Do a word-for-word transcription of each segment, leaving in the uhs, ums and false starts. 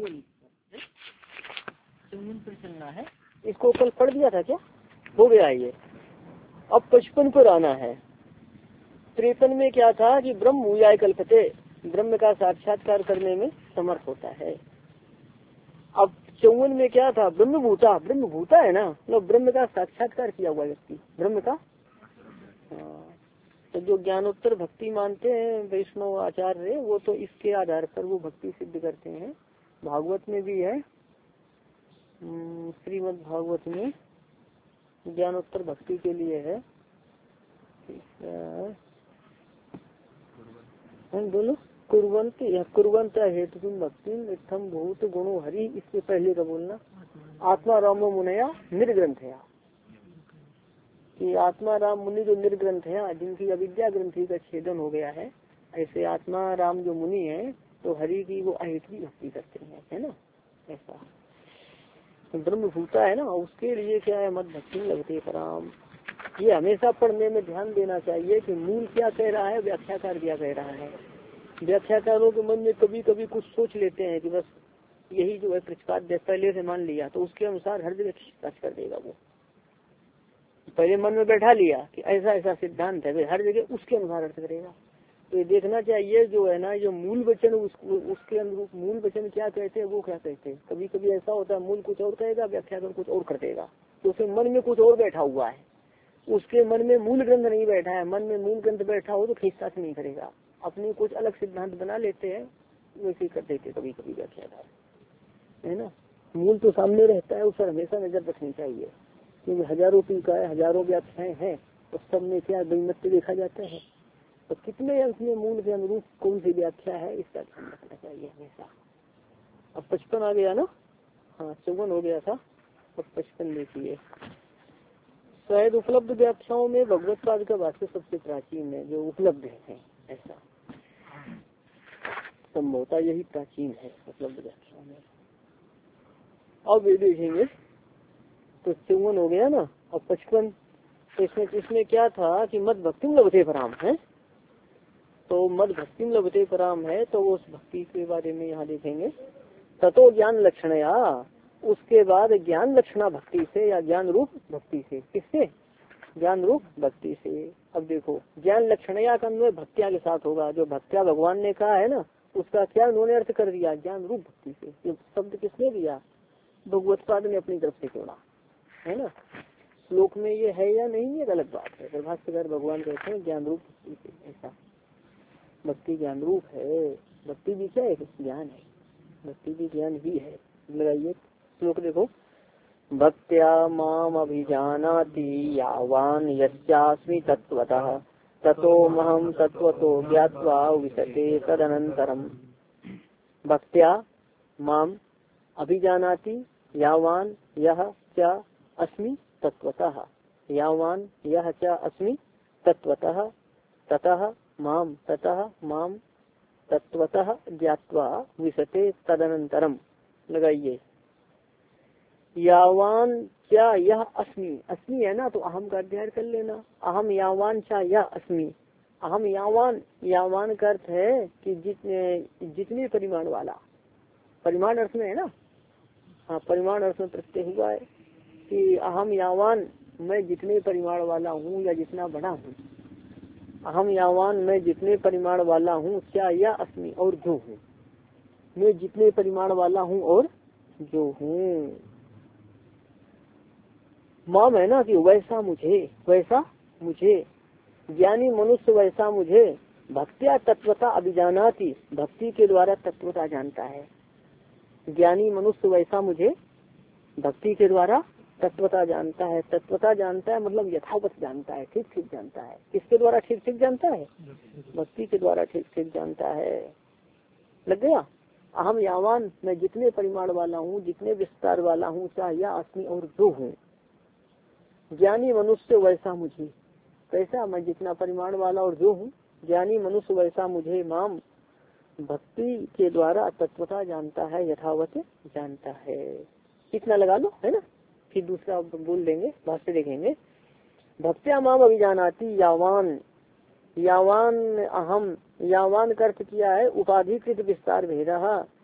चौवन चौवन पर चलना है। इसको कल पढ़ दिया था क्या? हो गया ये। अब पचपन पर आना है। त्रेपन में क्या था कि ब्रह्म भूयाय कल्पते, ब्रह्म का साक्षात्कार करने में समर्थ होता है। अब चौवन में क्या था? ब्रह्म भूता, ब्रह्म भूता है ना, मतलब ब्रह्म का साक्षात्कार किया हुआ व्यक्ति, ब्रह्म का। तो जो ज्ञानोत्तर भक्ति मानते हैं वैष्णव आचार्य, वो तो इसके आधार पर वो भक्ति सिद्ध करते हैं। भागवत में भी है, श्रीमद् भागवत में ज्ञानोत्तर भक्ति के लिए है। बोलो कुर्वंत या कुर्वंत हेतु भक्ति इत्थम भूत गुणो हरि, इससे पहले का बोलना आत्मा रामो मुनया निर्ग्रंथ है कि आत्मा राम मुनि जो निर्ग्रंथ है, जिनकी अविद्या ग्रंथि का छेदन हो गया है, ऐसे आत्मा राम जो मुनि है तो हरि की वो अहेतुकी भक्ति करते हैं, है ना। ऐसा तो ब्रह्म भूता है ना, उसके लिए क्या है? मत भक्ति लगते पराम। ये हमेशा पढ़ने में ध्यान देना चाहिए कि मूल क्या कह रहा है, व्याख्याकार क्या कह रहा है। व्याख्याकारों के मन में कभी कभी कुछ सोच लेते हैं कि बस यही जो है प्रतिपाद्य पहले से मान लिया, तो उसके अनुसार हर जगह खिंच कर देगा। वो पहले मन में बैठा लिया कि ऐसा ऐसा सिद्धांत है, हर जगह उसके अनुसार अर्थ करेगा। तो ये देखना चाहिए जो है ना, जो मूल वचन उस, उसके अनुरूप मूल वचन क्या कहते हैं वो क्या कहते हैं। कभी कभी ऐसा होता है मूल कुछ और कहेगा, व्याख्याकार कुछ और कर देगा, तो उसके मन में कुछ और बैठा हुआ है, उसके मन में मूल ग्रंथ नहीं बैठा है। मन में मूल ग्रंथ बैठा हो तो खींचताछ नहीं करेगा, अपने कुछ अलग सिद्धांत बना लेते हैं, वैसे कर देते कभी कभी व्याख्याकार, है ना। मूल तो सामने रहता है, उस पर हमेशा नजर रखनी चाहिए, क्योंकि हजारों टीका है, हजारों व्याख्याएं हैं, तो सब में क्या वैमनस्य देखा जाता है, तो कितने अंश में मूल के अनुरूप कौन सी व्याख्या है, इसका ध्यान रखना चाहिए हमेशा। अब पचपन आ गया ना, हाँ चौवन हो गया था, अब पचपन देखिए। शायद उपलब्ध व्याख्याओं में भगवत पाद का भाष्य सबसे प्राचीन है जो उपलब्ध है, ऐसा संभवता यही प्राचीन है उपलब्ध व्याख्याओं में। अब ये देखेंगे तो चौवन हो गया ना, अब पचपन। तो इसमें इसमें क्या था कि मद भक्तिम लभते पराम है, तो मद भक्तिम लभते पराम है, तो उस भक्ति के बारे में यहाँ देखेंगे। ततो ज्ञान लक्षण, या उसके बाद ज्ञान लक्षणा भक्ति से या ज्ञान रूप भक्ति से, किससे? ज्ञान रूप भक्ति से। अब देखो ज्ञान लक्षणया का अन्वय भक्तिया के साथ होगा, जो भक्तिया भगवान ने कहा है ना, उसका क्या उन्होंने अर्थ कर दिया? ज्ञान रूप भक्ति से। ये शब्द किसने दिया? भगवत पाद ने अपनी तरफ से जोड़ा, है ना। श्लोक में ये है या नहीं, ये गलत बात है। भाष्यकार भगवान कहते हैं ज्ञान रूप भक्ति से, ऐसा भक्ति ज्ञान रूप है। भक्ति भी क्या है? ज्ञान है, भक्ति भी ज्ञान ही है। लगाइए श्लोक देखो, भक्त्या माम अभिजानाति यावान यस्यास्मि तत्वतः ततो महम तत्वतो ज्ञात्वा विशते तदनंतरम। भक्त्या माम अभिजानाति यावान यह च अस्मि तत्वतः, यावान यह च अस्मि तत्वतः ततः माम ततः माम तत्वतः ज्ञात्वा विशते तदनंतरम। लगाइए यावान क्या यह अस्मि, अस्मि है ना, तो अहम का अध्ययन कर लेना। अहम यावान चा यह अस्मि, अहम यावान, यावान का अर्थ है कि जितने जितने परिमाण वाला, परिमाण अर्थ में है ना, हाँ परिमाण अर्थ में प्रत्यय हुआ है कि अहम यावान, मैं जितने परिमाण वाला हूँ या जितना बड़ा हूँ। अहम यावान, मैं जितने परिमाण वाला हूँ, क्या यह अस्मि, और जो हूँ, मैं जितने परिमाण वाला हूँ और जो हूँ। माम है ना कि वैसा मुझे, वैसा मुझे, ज्ञानी मनुष्य वैसा मुझे भक्तिया तत्वता अभिजानाति, भक्ति के द्वारा तत्वता जानता है। ज्ञानी मनुष्य वैसा मुझे भक्ति के द्वारा तत्वता जानता है। तत्वता जानता है मतलब यथावत जानता है, ठीक ठीक जानता है। किसके द्वारा ठीक ठीक जानता है? भक्ति के द्वारा ठीक ठीक जानता है। लग गया। अहम यावान, मैं जितने परिमाण वाला हूँ, जितने विस्तार वाला हूँ, चाहे या अस्मि, और जो हूँ। ज्ञानी मनुष्य वैसा मुझे, कैसा? मैं जितना परिमाण वाला और जो हूँ। ज्ञानी मनुष्य वैसा मुझे माम, भक्ति के द्वारा तत्वता जानता है, यथावत जानता है। इतना लगा लो, है ना। फिर दूसरा बोल देंगे, भाष्य देखेंगे। भक्त्या माम अभिजानाति यावान, यावान अहम, यावान का अर्थ किया है उपाधिकृत विस्तार भेद,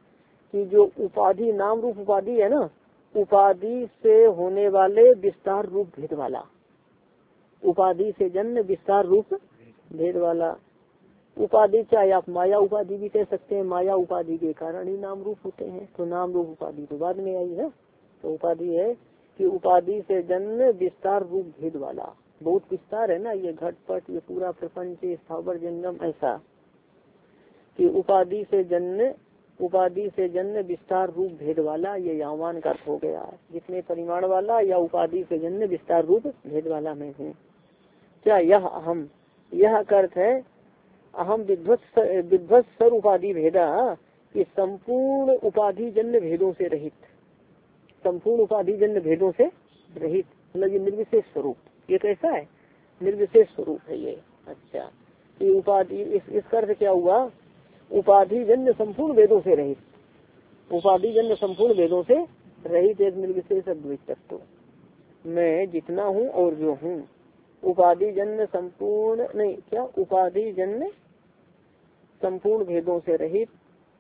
कि जो उपाधि नाम रूप उपाधि है ना, उपाधि से होने वाले विस्तार रूप भेद वाला, उपाधि से जन्म विस्तार रूप भेद वाला। उपाधि चाहे आप माया उपाधि भी कह सकते हैं, माया उपाधि के कारण ही नाम रूप होते हैं, तो नाम रूप उपाधि तो बाद में आई है। तो उपाधि है कि उपाधि से जन्म विस्तार रूप भेद वाला, बहुत विस्तार है ना, ये घटपट, ये पूरा प्रपंच, स्थावर जंगम, ऐसा कि उपाधि से जन्म उपाधि से जन्म विस्तार रूप भेद वाला, ये यावान का अर्थ हो गया, जितने परिमाण वाला या उपाधि से जन्म विस्तार रूप भेद वाला मैं हूँ। क्या यह अहम, यह का अर्थ है अहम विध्वस्त विध्वस्त सर उपाधि भेदा, कि संपूर्ण उपाधि जन्य भेदों से रहित, संपूर्ण उपाधि जन्य भेदों से रहित, मतलब ये निर्विशेष स्वरूप, ये कैसा है, निर्विशेष स्वरूप है ये। अच्छा, ये उपाधि इस इसका अर्थ क्या हुआ, उपाधि जन्य संपूर्ण वेदों से रहित, उपाधि जन्य संपूर्ण वेदों से रहित एक निर्विशेष अद्वैत तत्व मैं जितना हूँ और जो हूँ। उपाधि जन्य संपूर्ण नहीं, क्या उपाधि जन्य संपूर्ण भेदों से रहित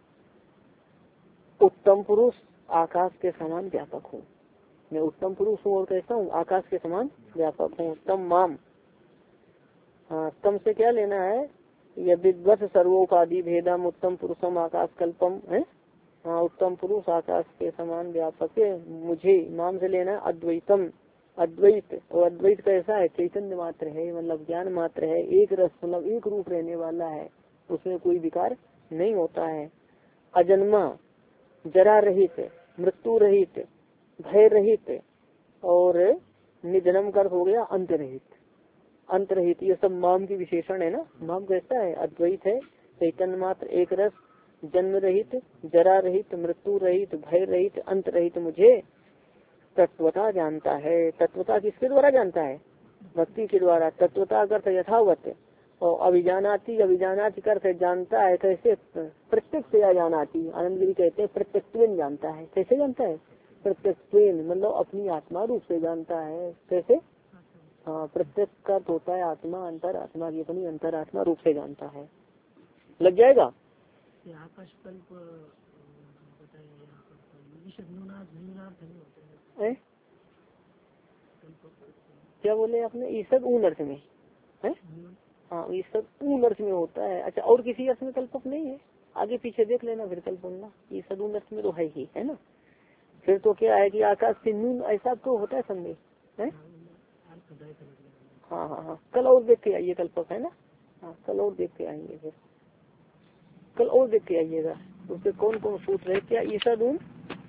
उत्तम पुरुष आकाश के समान व्यापक हूँ। मैं उत्तम पुरुष हूँ और कैसा हूँ, आकाश के समान व्यापक हूँ। तम माम, हाँ तम से क्या लेना है, यह विद्वत सर्वोपाधि भेदम उत्तम पुरुषम आकाश कल्पम है, हाँ उत्तम पुरुष आकाश के समान व्यापक है। मुझे माम से लेना है अद्वैतम, अद्वैत, और अद्वैत कैसा है, चैतन्य मात्र है, मतलब ज्ञान मात्र है, एक रस मतलब एक रूप रहने वाला है, उसमें कोई विकार नहीं होता है। अजन्मा, जरा रहित, मृत्यु रहित, भय रहित, और निधनम कर हो गया अंत रहित, अंत रहित, ये सब माम की विशेषण है ना। माम कैसा है, अद्वैत है, चैतन्य मात्र, एक रस, जन्म रहित, जरा रहित, मृत्यु रहित, भय रहित, अंत रहित मुझे तत्वता जानता है। तत्वता किसके द्वारा जानता है, भक्ति के द्वारा। तत्वता अर्थ यथावत, और अभिजानाति, अभिजानाति अर्थ जानता है, कैसे, प्रत्यक्ष या जानाति, आनंद गिरी कहते हैं प्रत्यक्ष जानता है। कैसे जानता है, प्रत्यक्ष मतलब अपनी आत्मा रूप से जानता है। कैसे, हाँ प्रत्यक्ष का होता है आत्मा, अंतर आत्मा की अपनी अंतर आत्मा रूप से जानता है। लग जाएगा। ए? क्या बोले आपने, ईसद ऊन अर्थ में है, हाँ ईसद ऊन अर्थ में होता है। अच्छा, और किसी अर्थ में कल्पक नहीं है, आगे पीछे देख लेना फिर कल बोलना। ईसद ऊन अर्थ में तो है ही, है ना। फिर तो क्या है कि आकाश से नून, ऐसा तो होता है संदेश है। हाँ हाँ हाँ, कल और देख के आइए, कल्पक है ना। हाँ कल और देख के आएंगे, फिर कल और देख के आइएगा उससे कौन कौन सूत्र है। क्या ईसद ऊन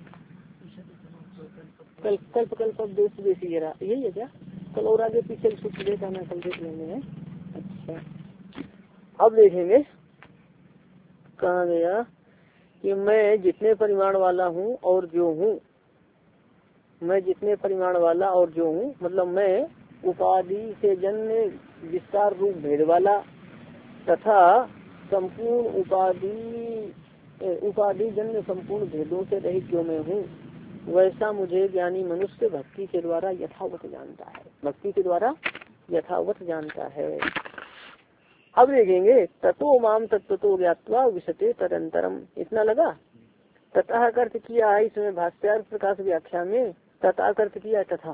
कल्प कल्प कल्प देश देशी जरा, यही है क्या। कल और आगे पीछे सूत्र देख आना, कल देख लेंगे है। अच्छा, अब देखेंगे कहाँ गया कि मैं जितने परिमाण वाला हूँ और जो हूँ, मैं जितने परिमाण वाला और जो हूँ, मतलब मैं उपाधि से जन्म विस्तार रूप भेद वाला तथा संपूर्ण उपाधि उपाधि जन्म संपूर्ण भेदों से रहित जो मैं हूँ, वैसा मुझे ज्ञानी मनुष्य भक्ति के द्वारा यथावत जानता है, भक्ति के द्वारा यथावत जानता है। अब देखेंगे ततो माम तत्वतो ज्ञात्वा विशते तदंतरम, इतना लगा। तथा अर्थ किया है इसमें भाष्यार्थ प्रकाश व्याख्या में, तथा अर्थ किया तथा।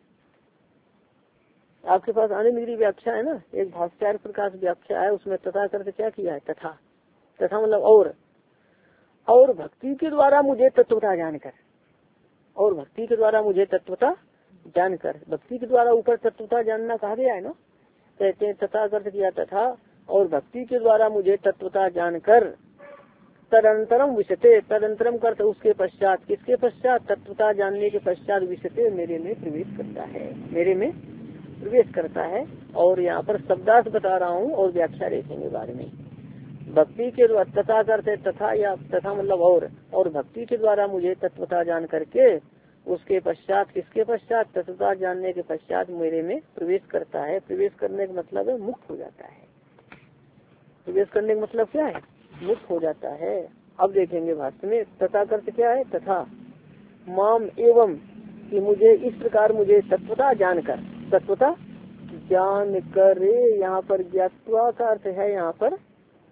आपके पास आनंद गिरी व्याख्या है ना, एक भाष्यार्थ प्रकाश व्याख्या है, उसमें तथा अर्थ क्या किया है, तथा। तथा मतलब और और भक्ति के द्वारा मुझे तत्वता जानकर, और भक्ति के द्वारा मुझे तत्वता जानकर, भक्ति के द्वारा ऊपर तत्वता जानना कहा गया है ना। कहते हैं तथा अर्थ किया तथा, और भक्ति के द्वारा मुझे तत्वता जानकर तदंतरम विशते, तदंतरम करते उसके पश्चात, किसके पश्चात, तत्वता जानने के पश्चात विशते मेरे में प्रवेश करता है, मेरे में प्रवेश करता है। और यहाँ पर शब्दार्थ बता रहा हूँ और व्याख्या देखेंगे बाद में। भक्ति के द्वारा तथा करते तथा, या तथा मतलब और और भक्ति के द्वारा मुझे तत्वता जान करके उसके पश्चात, किसके पश्चात, तत्वता जानने के पश्चात मेरे में प्रवेश करता है। प्रवेश करने का मतलब है मुक्त हो जाता है। प्रवेश करने का मतलब क्या है, मुक्त हो जाता है। अब देखेंगे भाष्य में तथा करते क्या है, तथा माम एवं, कि मुझे इस प्रकार मुझे तत्वता जानकर, तत्वता जान कर, यहाँ पर ज्ञात्वा का अर्थ है यहाँ पर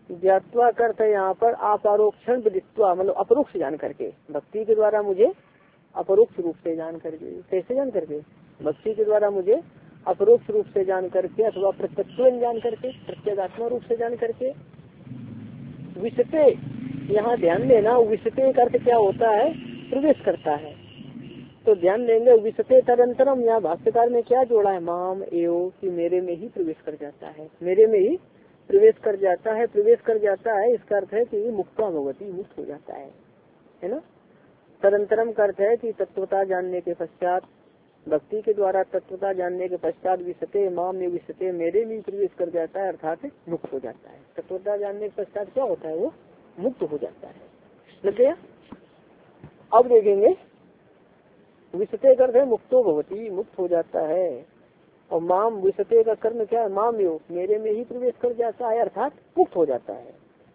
ज्ञात्वा करते है यहाँ पर अपरोक्षण विदित्वा, मतलब अपरोक्ष जान करके, भक्ति के द्वारा मुझे अपरोक्ष रूप से जान करके। कैसे जान करके? भक्ति के द्वारा मुझे अपरोक्ष रूप से जान करके अथवा प्रत्यक्ष जान करके, प्रत्यगात्मक रूप से जान करके। विषते, यहाँ ध्यान देना, विषते का अर्थ क्या होता है? प्रवेश करता है। तो ध्यान देंगे विषते तदंतरम, यहाँ भाष्यकार ने क्या जोड़ा है? माम एव, कि मेरे में ही प्रवेश कर जाता है, मेरे में ही प्रवेश कर जाता है। प्रवेश कर जाता है इसका अर्थ है कि मुक्ता भगवती, मुक्त हो जाता है, है ना। तदंतरम का अर्थ है कि तत्वता जानने के पश्चात, भक्ति के द्वारा तत्वता जानने के पश्चात विषते माम में विषते, मेरे में प्रवेश कर जाता है, अर्थात मुक्त हो जाता है। तत्वता जानने के पश्चात क्या होता है? वो मुक्त हो जाता है। लग गया? अब देखेंगे विषते का अर्थ है मुक्तो भवती, मुक्त हो जाता है। और माम, विषते का कर्म क्या है? माम योग, मेरे में ही प्रवेश कर जाता है, अर्थात मुक्त हो जाता है।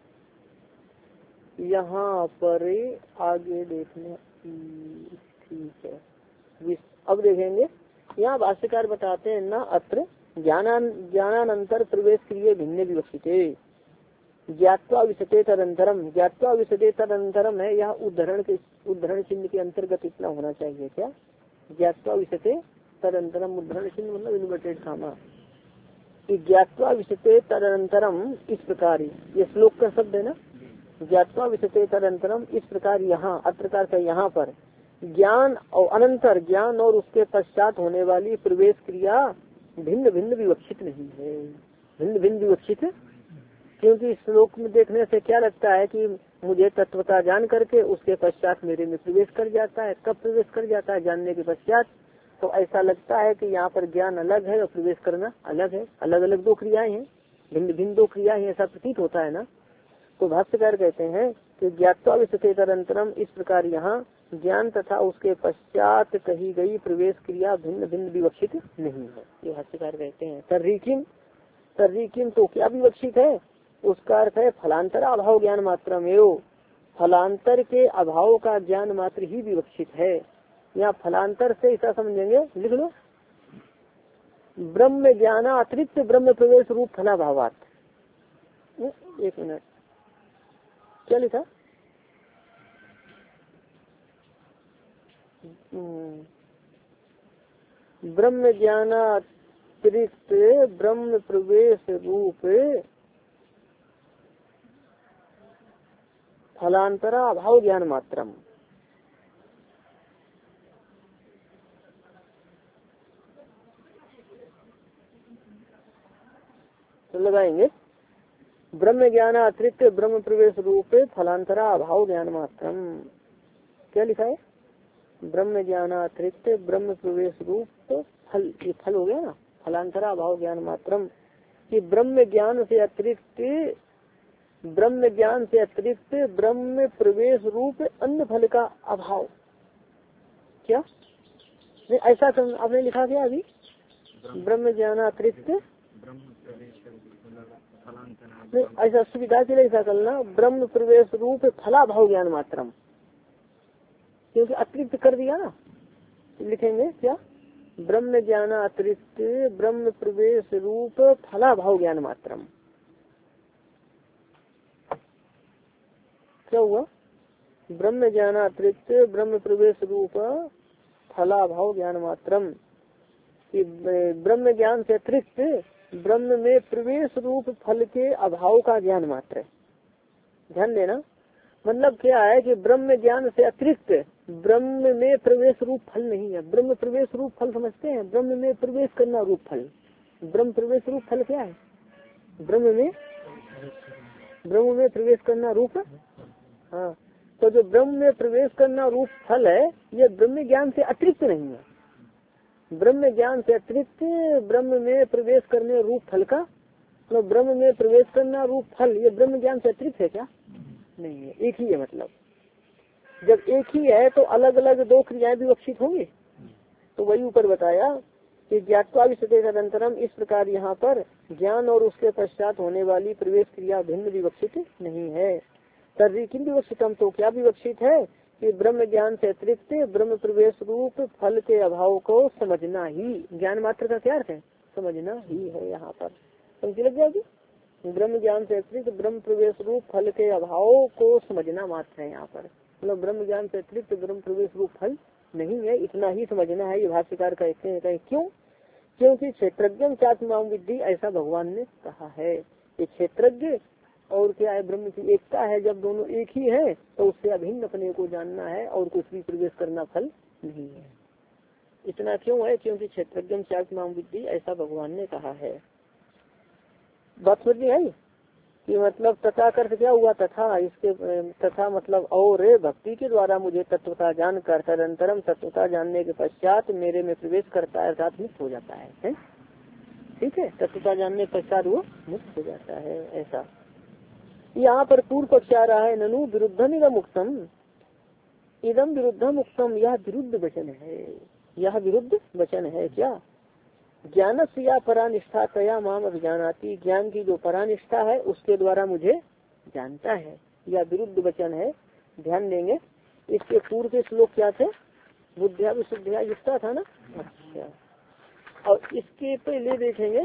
यहाँ पर आगे देखने, ठीक है। अब देखेंगे यहाँ भाष्यकार बताते हैं ना, अत्र ज्ञानान ज्ञानानंतर प्रवेश क्रिय भिन्न विवक्षिते, ज्ञात्वा विषते तदंतरम, ज्ञात्वा विषते तदंतरम है, यहाँ उदाहरण के उदाहरण चिन्ह के अंतर्गत इतना होना चाहिए। क्या? ज्ञात्वा विषते तदंतरम, उदाहरण चिन्ह मतलब इन्वर्टेड कामा, कि ज्ञात्वा विषते तदंतरम, इस प्रकार ये श्लोक का शब्द है ना, ज्ञात्वा विषते तदंतरम, इस प्रकार यहाँ अत्रकार का यहाँ पर ज्ञान और अनंतर, ज्ञान और उसके पश्चात होने वाली प्रवेश क्रिया भिन्न भिन्न विवक्षित नहीं है। भिन्न भिन्न विवक्षित, क्योंकि श्लोक में देखने से क्या लगता है कि मुझे तत्वता जान करके उसके पश्चात मेरे में प्रवेश कर जाता है। कब प्रवेश कर जाता है? जानने के पश्चात। तो ऐसा लगता है कि यहाँ पर ज्ञान अलग है और प्रवेश करना अलग है, अलग अलग दो क्रियाएं हैं, भिन्न भिन्न दो क्रियाएं, ऐसा प्रतीत होता है ना। तो भाष्यकार कहते हैं कि ज्ञात्वा विषते तदंतरम, इस प्रकार यहाँ ज्ञान तथा उसके पश्चात कही गई प्रवेश क्रिया भिन्न भिन्न विवक्षित नहीं है, ये भाष्यकार कहते हैं। तर्रीकिम, तर्रीकिम तो क्या विवक्षित है? उसका अर्थ है फलांतर अभाव ज्ञान मात्र में, फलांतर के अभाव का ज्ञान मात्र ही विवक्षित है। यहाँ फलांतर से ऐसा समझेंगे, लिख लो, ब्रह्म ज्ञान अतिरिक्त ब्रह्म प्रवेश रूप फलाभावात। एक मिनट, क्या लिखा? ब्रह्म ज्ञान अतिरिक्त ब्रह्म प्रवेश रूप फलांतरा अभाव ज्ञान मात्रम। तो लगाएंगे ब्रह्म ज्ञान अतिरिक्त ब्रह्म प्रवेश रूप फलांतरा अभाव ज्ञान मात्रम। क्या लिखा है? ब्रह्म ज्ञान अतिरिक्त ब्रह्म प्रवेश रूप फल, ये फल हो गया ना, फलांतरा अभाव ज्ञान मात्रम। कि ब्रह्म ज्ञान से अतिरिक्त, ब्रह्म ज्ञान से अतिरिक्त ब्रह्म प्रवेश रूप अन्य फल का अभाव। क्या नहीं, ऐसा आपने लिखा क्या अभी? ब्रह्म ज्ञान अतिरिक्त नहीं, ऐसा सुविधा के लिए ऐसा करना, ब्रह्म प्रवेश रूप फलाभाव ज्ञान मात्रम, क्योंकि अतिरिक्त कर दिया ना। लिखेंगे क्या? ब्रह्म ज्ञान अतिरिक्त ब्रह्म प्रवेश रूप फलाभाव ज्ञान मात्रम। क्या हुआ? ब्रह्म ज्ञान अतिरिक्त ब्रह्म प्रवेश रूप फलाभाव ज्ञान मात्रम। ब्रह्म ज्ञान से अतिरिक्त ब्रह्म में प्रवेश रूप फल के अभाव का ज्ञान मात्र है। ध्यान देना, मतलब क्या है कि ब्रह्म ज्ञान से अतिरिक्त ब्रह्म में प्रवेश रूप फल नहीं है। ब्रह्म प्रवेश रूप फल समझते हैं? ब्रह्म में प्रवेश करना रूप फल। ब्रह्म प्रवेश रूप फल क्या है? ब्रह्म में ब्रह्म में प्रवेश करना रूप। हाँ, तो जो ब्रह्म में प्रवेश करना रूप फल है, ये ब्रह्म ज्ञान से अतिरिक्त नहीं है। ब्रह्म ज्ञान से अतिरिक्त ब्रह्म में प्रवेश करने रूप फल का, तो ब्रह्म में प्रवेश करना रूप फल, ये ब्रह्म ज्ञान से अतिरिक्त है क्या? नहीं है, एक ही है। मतलब जब एक ही है तो अलग अलग दो क्रियाएं विवक्षित होंगी। तो वही ऊपर बताया कि ज्ञात्वा विषते तदंतरम, इस प्रकार यहाँ पर ज्ञान और उसके पश्चात होने वाली प्रवेश क्रिया भिन्न विवक्षित नहीं है। तर्री किम विवक्षितम, तो क्या विवक्षित है कि ब्रह्म ज्ञान से अतिरिक्त ब्रह्म प्रवेश रूप फल के अभाव को समझना ही, ज्ञान मात्र का क्या अर्थ है? समझना ही है। यहाँ पर समझ लग जाएगी। ब्रह्म ज्ञान से अतिरिक्त ब्रह्म प्रवेश रूप फल के अभाव को समझना मात्र है। यहाँ पर मतलब ब्रह्म ज्ञान से अतिरिक्त ब्रह्म प्रवेश रूप फल नहीं है, इतना ही समझना है। ये भाष्यकार कहते हैं कहीं क्यों? क्योंकि क्षेत्रज्ञ चात्माम विद्धि ऐसा भगवान ने कहा है। ये क्षेत्रज्ञ और क्या है, ब्रह्म की एकता है। जब दोनों एक ही है तो उससे अभिन्न अपने को जानना है और कुछ भी प्रवेश करना फल नहीं है। इतना क्यों है? क्योंकि क्षेत्रज्ञ चात्माम विद्धि ऐसा भगवान ने कहा है। बात समझ में आई कि मतलब तथा अर्थ क्या हुआ? तथा इसके तथा मतलब और भक्ति के द्वारा मुझे तत्वता जान कर तदंतरम तत्वता जानने के पश्चात मेरे में प्रवेश करता है अर्थात मुक्त हो जाता है, है? ठीक है, तत्वता जानने के पश्चात वो मुक्त हो जाता है। ऐसा यहाँ पर पूर्व पक्ष आ रहा है, ननु विरुद्धम इदम मुक्तम, इदम विरुद्धम मुक्तम, यह विरुद्ध वचन है। यह विरुद्ध वचन है क्या? ज्ञान से या परानिष्ठा तया माम अभिजानाति, ज्ञान की जो परानिष्ठा है उसके द्वारा मुझे जानता है, यह विरुद्ध वचन है। ध्यान देंगे, इसके पूर्व के श्लोक क्या थे? बुद्धिया विशुद्धिया युक्ता था ना। अच्छा, और इसके पहले देखेंगे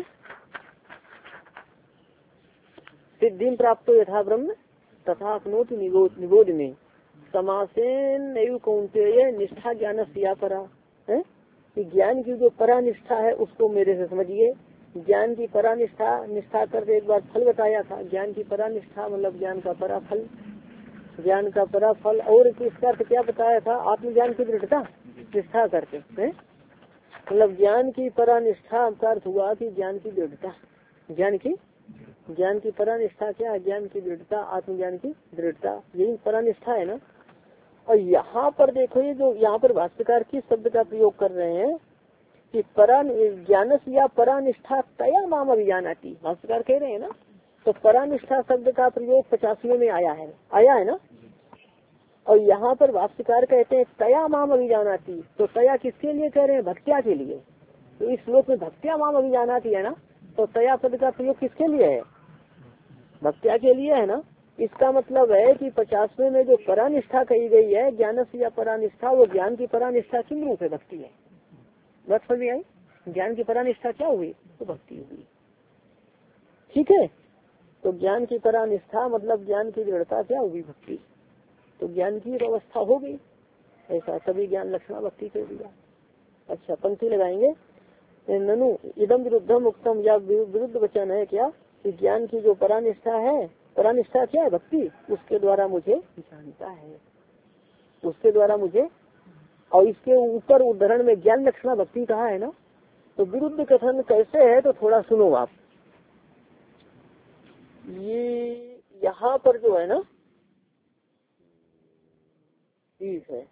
सिद्धि प्राप्त यथा ब्रह्म तथा अपनोति निबोध में समासेन नैव कौन्तेय निष्ठा ज्ञान से परा है कि ज्ञान की जो परानिष्ठा है उसको मेरे से समझिए। ज्ञान की परानिष्ठा, निष्ठा करके एक बार फल बताया था। ज्ञान की परानिष्ठा मतलब ज्ञान का परा फल, ज्ञान का परा फल। और इसका अर्थ क्या बताया था? आत्मज्ञान की दृढ़ता निष्ठा करके है, मतलब ज्ञान की परानिष्ठा का अर्थ हुआ कि ज्ञान की दृढ़ता। ज्ञान की ज्ञान की परानिष्ठा क्या है? ज्ञान की दृढ़ता, आत्मज्ञान की दृढ़ता, यही परानिष्ठा है ना। और यहाँ पर देखो, ये जो यहाँ पर भाष्यकार किस शब्द का प्रयोग कर रहे हैं कि परा ज्ञान या परानिष्ठा तया माम अभिजानाति, भाष्यकार कह रहे हैं ना। तो परानिष्ठा शब्द का प्रयोग पचासवें में आया है, आया है ना। और यहाँ पर भाष्यकार कहते हैं तया माम अभिजानाति, तो तया किसके लिए कह रहे हैं? भक्त्या के लिए। तो इस श्लोक में भक्त्या माम अभिजानाति है ना, तो तया पद का प्रयोग किसके लिए है? भक्त्या के लिए है ना। इसका मतलब है कि पचासवें में जो परानिष्ठा कही गई है ज्ञान से या परानिष्ठा, वो ज्ञान की परानिष्ठा किन रूप है? भक्ति है। बात समझ में आई? ज्ञान की परानिष्ठा क्या हुई? तो भक्ति हुई। ठीक है, तो ज्ञान की परानिष्ठा मतलब ज्ञान की दृढ़ता क्या हुई? भक्ति। तो ज्ञान की अवस्था हो गई ऐसा, तभी ज्ञान लक्षणा भक्ति कर दिया। अच्छा, पंक्ति लगाएंगे, ननु इदम विरुद्धम उक्तम, या विरुद्ध वचन है क्या कि ज्ञान की जो परानिष्ठा है, परानिष्ठा क्या है? भक्ति, उसके द्वारा मुझे जानता है, उसके द्वारा मुझे। और इसके ऊपर उदाहरण में ज्ञान लक्षणा भक्ति कहा है ना। तो विरुद्ध कथन कैसे है? तो थोड़ा सुनो आप। ये यहाँ पर जो है ना, ठीक है,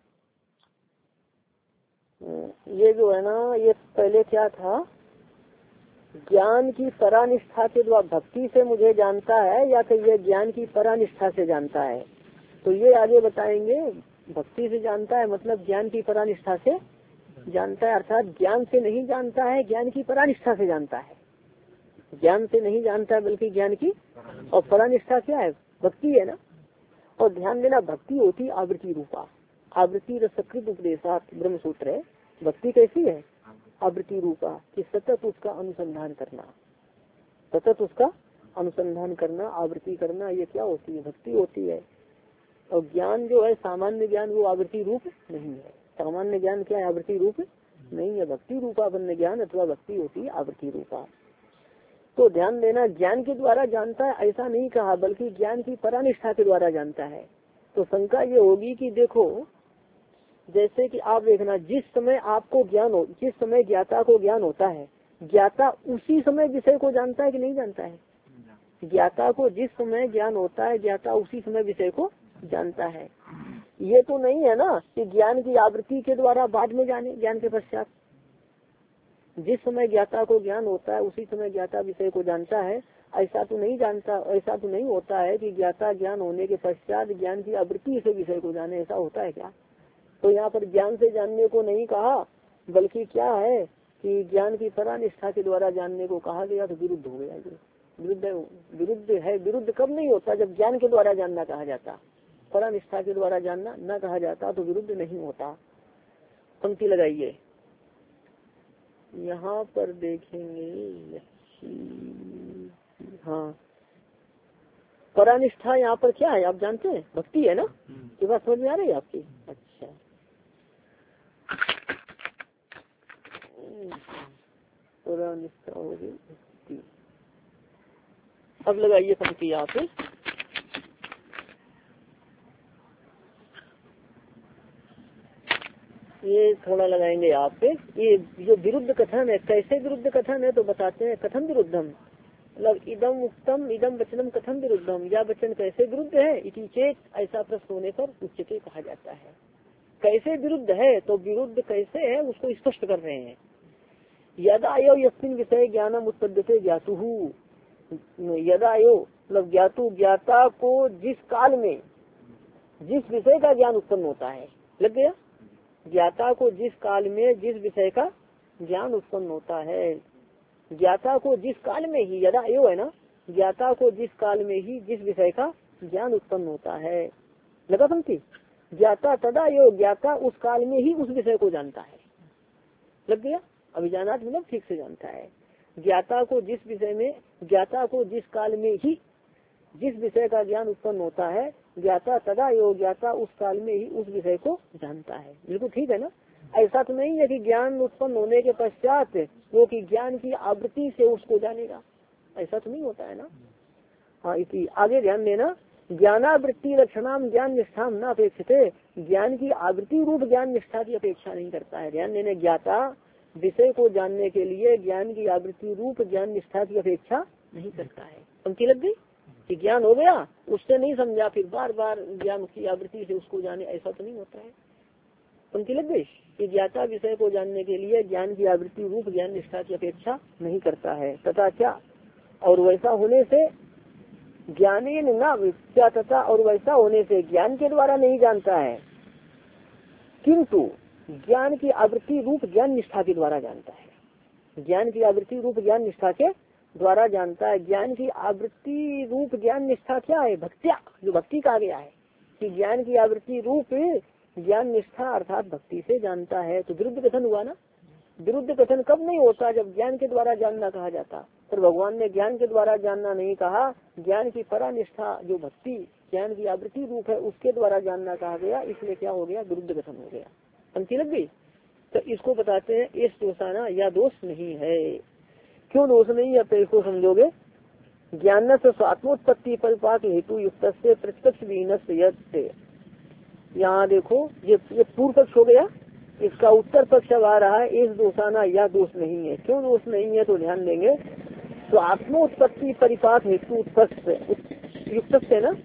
ये जो है ना, ये पहले क्या था? ज्ञान की परानिष्ठा के द्वारा भक्ति से मुझे जानता है, या तो ये ज्ञान की परानिष्ठा से जानता है। तो ये आगे बताएंगे, भक्ति से जानता है मतलब ज्ञान की परानिष्ठा से जानता है, अर्थात ज्ञान से नहीं जानता है, ज्ञान की परानिष्ठा से जानता है। ज्ञान से नहीं जानता बल्कि ज्ञान की, और परानिष्ठा क्या है? भक्ति है ना। और ध्यान देना, भक्ति होती आवृत्ति रूपा, आवृत्ति रसकृत उपदेशात ब्रह्म सूत्र है। भक्ति कैसी है? आवृत्ति रूपा, कि सतत उसका अनुसंधान करना, सतत उसका अनुसंधान करना, आवृत्ति करना, ये क्या होती है? भक्ति होती है। और ज्ञान जो है सामान्य ज्ञान, वो आवृत्ति रूप नहीं है। सामान्य ज्ञान क्या है? आवृत्ति रूप नहीं है। भक्ति रूपापन्न ज्ञान अथवा भक्ति होती है आवृत्ति रूपा। तो ध्यान देना, ज्ञान के द्वारा जानता है ऐसा नहीं कहा, बल्कि ज्ञान की परानिष्ठा के द्वारा जानता है। तो शंका ये होगी कि देखो, जैसे कि आप देखना, जिस समय आपको ज्ञान हो, जिस समय ज्ञाता को ज्ञान होता है, ज्ञाता उसी समय विषय को जानता है कि नहीं जानता है? ज्ञाता को जिस समय ज्ञान होता है, ज्ञाता उसी समय विषय को जानता है। ये तो नहीं है ना कि ज्ञान की आवृत्ति के द्वारा बाद में जाने, ज्ञान के पश्चात। जिस समय ज्ञाता को ज्ञान होता है उसी समय ज्ञाता विषय को जानता है, ऐसा तो नहीं जानता, ऐसा तो नहीं होता है कि ज्ञाता ज्ञान होने के पश्चात ज्ञान की आवृत्ति से विषय को जाने, ऐसा होता है क्या? तो यहाँ पर ज्ञान से जानने को नहीं कहा, बल्कि क्या है कि ज्ञान की परानिष्ठा के द्वारा जानने को कहा गया। तो विरुद्ध हो गया, ये विरुद्ध विरुद्ध है। विरुद्ध कब नहीं होता? जब ज्ञान के द्वारा जानना कहा जाता, परानिष्ठा के द्वारा जानना न कहा जाता, तो विरुद्ध नहीं होता। पंक्ति लगाइए, यहाँ पर देखेंगे, हाँ, परानिष्ठा यहाँ पर क्या है आप जानते हैं? भक्ति है ना? ये बात समझ में आ रही है आपकी? अच्छा, परानिष्ठा होगी भक्ति। अब लगाइए पंक्ति यहाँ पे। ये थोड़ा लगाएंगे यहाँ पे। ये जो विरुद्ध कथन है, कैसे विरुद्ध कथन है तो बताते हैं। कथन विरुद्धम मतलब इदम उत्तम इदम वचनम कथन विरुद्धम, या वचन कैसे विरुद्ध है? इति चेत, ऐसा प्रश्न होने पर उच्चते कहा जाता है। कैसे विरुद्ध है तो विरुद्ध कैसे है उसको स्पष्ट कर रहे हैं। यदा यो यस्मिन विषय ज्ञानम उत्पद्यते ज्ञातु, यदा यो मतलब ज्ञातु ज्ञाता को जिस काल में जिस विषय का ज्ञान उत्पन्न होता है, लग गया? ज्ञाता को जिस काल में जिस विषय का ज्ञान उत्पन्न होता है, ज्ञाता को जिस काल में ही, यदा यो है ना, ज्ञाता को जिस काल में ही जिस विषय का ज्ञान उत्पन्न होता है, लगा पंक्ति? ज्ञाता तदा यो, ज्ञाता उस काल में ही उस विषय को जानता है, लग गया? अभिजानात मतलब ठीक से जानता है। ज्ञाता को जिस विषय में, ज्ञाता को जिस काल में ही जिस विषय का ज्ञान उत्पन्न होता है, ज्ञाता तदा यो, ज्ञाता उस काल में ही उस विषय को जानता है। बिल्कुल ठीक है ना? ऐसा तो नहीं है कि ज्ञान उत्पन्न होने के पश्चात वो कि ज्ञान की आवृत्ति से उसको जानेगा, ऐसा तो नहीं होता है ना। हाँ, इसी आगे ध्यान देना। ज्ञानावृत्ति लक्षणाम ज्ञान निष्ठा न अपेक्षित, ज्ञान की आवृत्ति रूप ज्ञान निष्ठा की अपेक्षा नहीं करता है। ध्यान देने, ज्ञाता विषय को जानने के लिए ज्ञान की आवृत्ति रूप ज्ञान निष्ठा की अपेक्षा नहीं करता है। पंक्ति लग गई कि ज्ञान हो गया उससे नहीं समझा फिर बार बार ज्ञान की आवृत्ति से उसको जाने, ऐसा तो नहीं होता है। पंक्ति लग गई कि ज्ञाता विषय को जानने के लिए ज्ञान की आवृत्ति रूप ज्ञान निष्ठा की अपेक्षा नहीं करता है। तथा क्या, और वैसा होने से ज्ञाने न क्या, तथा और वैसा होने से ज्ञान के द्वारा नहीं जानता है, किंतु ज्ञान की आवृत्ति रूप ज्ञान निष्ठा के द्वारा जानता है। ज्ञान की आवृत्ति रूप ज्ञान निष्ठा के द्वारा जानता है। ज्ञान की आवृत्ति रूप ज्ञान निष्ठा क्या है? भक्त्या, जो भक्ति कहा गया है कि ज्ञान की आवृत्ति रूप ज्ञान निष्ठा अर्थात भक्ति से जानता है। तो विरुद्ध कथन हुआ ना। विरुद्ध कथन कब नहीं होता? जब ज्ञान के द्वारा जानना कहा जाता। पर भगवान ने ज्ञान के द्वारा जानना नहीं कहा, ज्ञान की परानिष्ठा जो भक्ति ज्ञान की आवृत्ति रूप है उसके द्वारा जानना कहा गया, इसलिए क्या हो गया? विरुद्ध कथन हो गया। पंक्ति लग गई। तो इसको बताते हैं इस दोषाना या दोष नहीं है। क्यों दोष नहीं है? तो इसको समझोगे। ज्ञान से स्वात्मोत्पत्ति परिपाक हेतु युक्त से प्रत्यक्ष विहीन से, यहाँ देखो ये ये पूर्व पक्ष हो गया, इसका उत्तर पक्ष अब आ रहा है इस दोषाना या दोष नहीं है। क्यों दोष नहीं है? तो ध्यान देंगे। तो आत्मोत्पत्ति परिपाक हेतु युक्त से ना,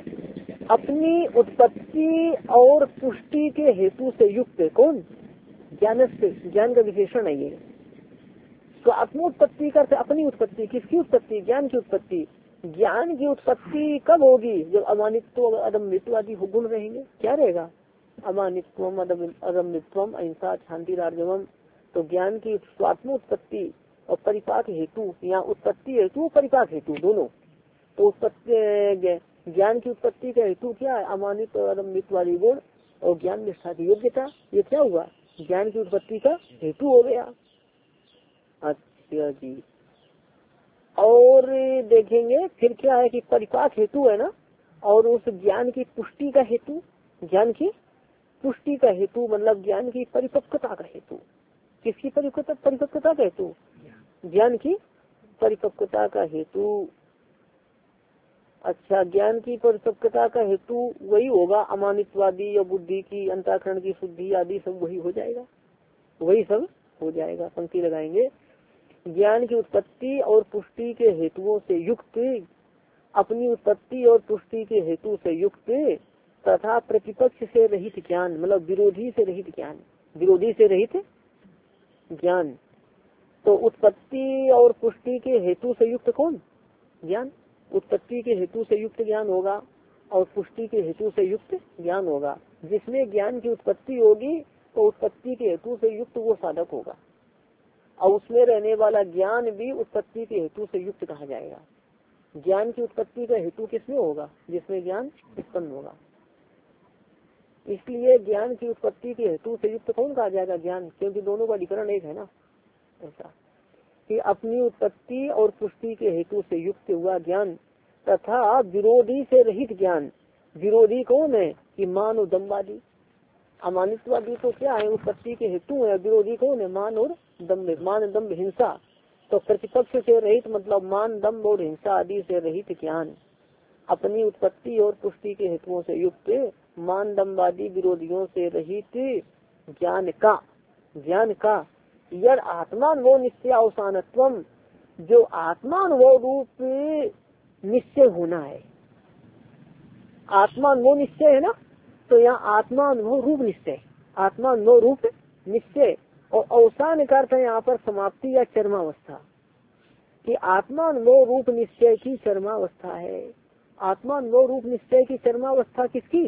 अपनी उत्पत्ति और पुष्टि के हेतु से युक्त कौन? ज्ञान से, ज्ञान का विशेषण है ये। तो आत्मोत्पत्ति का अपनी उत्पत्ति, किसकी उत्पत्ति? ज्ञान की उत्पत्ति। ज्ञान की उत्पत्ति कब होगी? जब अमानित्व अदम्यत्व आदि गुण रहेंगे। क्या रहेगा? अमानित्व अदम्यत्व अहिंसा शांति राजवम। तो ज्ञान की स्वात्मोत्पत्ति और परिपाक हेतु, यहाँ उत्पत्ति हेतु परिपाक हेतु दोनों। तो उत्पत्ति ज्ञान की उत्पत्ति का हेतु क्या है? अमानित्व और अदम्यत्व आदि गुण और ज्ञान निष्ठा की योग्यता। ये क्या हुआ? ज्ञान की उत्पत्ति का हेतु हो गया। अच्छा जी। और देखेंगे फिर क्या है कि परिपाक हेतु है ना, और उस ज्ञान की पुष्टि का हेतु, ज्ञान की पुष्टि का हेतु मतलब ज्ञान की परिपक्वता का हेतु। किसकी परिपक्वता? परिपक्वता का हेतु, ज्ञान की परिपक्वता का हेतु। अच्छा, ज्ञान की परिपक्वता का हेतु वही होगा अमानित्वादी या बुद्धि की अंतःकरण की शुद्धि आदि सब वही हो जाएगा, वही सब हो जाएगा। पंक्ति लगाएंगे। ज्ञान की उत्पत्ति और पुष्टि के हेतुओं से युक्त, अपनी उत्पत्ति और पुष्टि के हेतु से युक्त तथा प्रतिपक्ष से रहित ज्ञान मतलब विरोधी से रहित ज्ञान, विरोधी से रहित ज्ञान। तो उत्पत्ति और पुष्टि के हेतु से युक्त कौन? ज्ञान। उत्पत्ति के हेतु से युक्त ज्ञान होगा और पुष्टि के हेतु से युक्त ज्ञान होगा। जिसमें ज्ञान की उत्पत्ति होगी तो उत्पत्ति के हेतु से युक्त वो साधक होगा, और उसमें रहने वाला ज्ञान भी उत्पत्ति के हेतु से युक्त कहा जाएगा। ज्ञान की उत्पत्ति का हेतु किसमें होगा? जिसमें ज्ञान उत्पन्न होगा। इसलिए ज्ञान की उत्पत्ति के हेतु से युक्त कौन कहा जाएगा? ज्ञान, क्योंकि दोनों का अधिकरण एक है ना। ऐसा कि अपनी उत्पत्ति और पुष्टि के हेतु से युक्त हुआ ज्ञान तथा विरोधी से रहित ज्ञान। विरोधी कौन है कि मान और दम्बादी। अमानित्वादी तो क्या है, उत्पत्ति के हेतु है। विरोधी कौन है, मान और दम्भ। मान दम्भ हिंसा, तो प्रतिपक्ष से रहित मतलब मान दम्भ और हिंसा आदि से रहित ज्ञान। अपनी उत्पत्ति और पुष्टि के हेतुओं से युक्त मान दम्भ आदि विरोधियों से रहित ज्ञान का ज्ञान का यद आत्मानुभव निश्चय अवसानत्वम, जो आत्मानुभव रूप निश्चय होना है। आत्मानुभव निश्चय है ना, तो यहाँ आत्मानुभव रूप निश्चय, आत्मानुभव रूप निश्चय और अवसान का अर्थ है यहाँ पर समाप्ति या चरमावस्था, कि आत्मानुभव रूप निश्चय की चरमावस्था है। आत्मानुभव रूप निश्चय की चरमावस्था किसकी,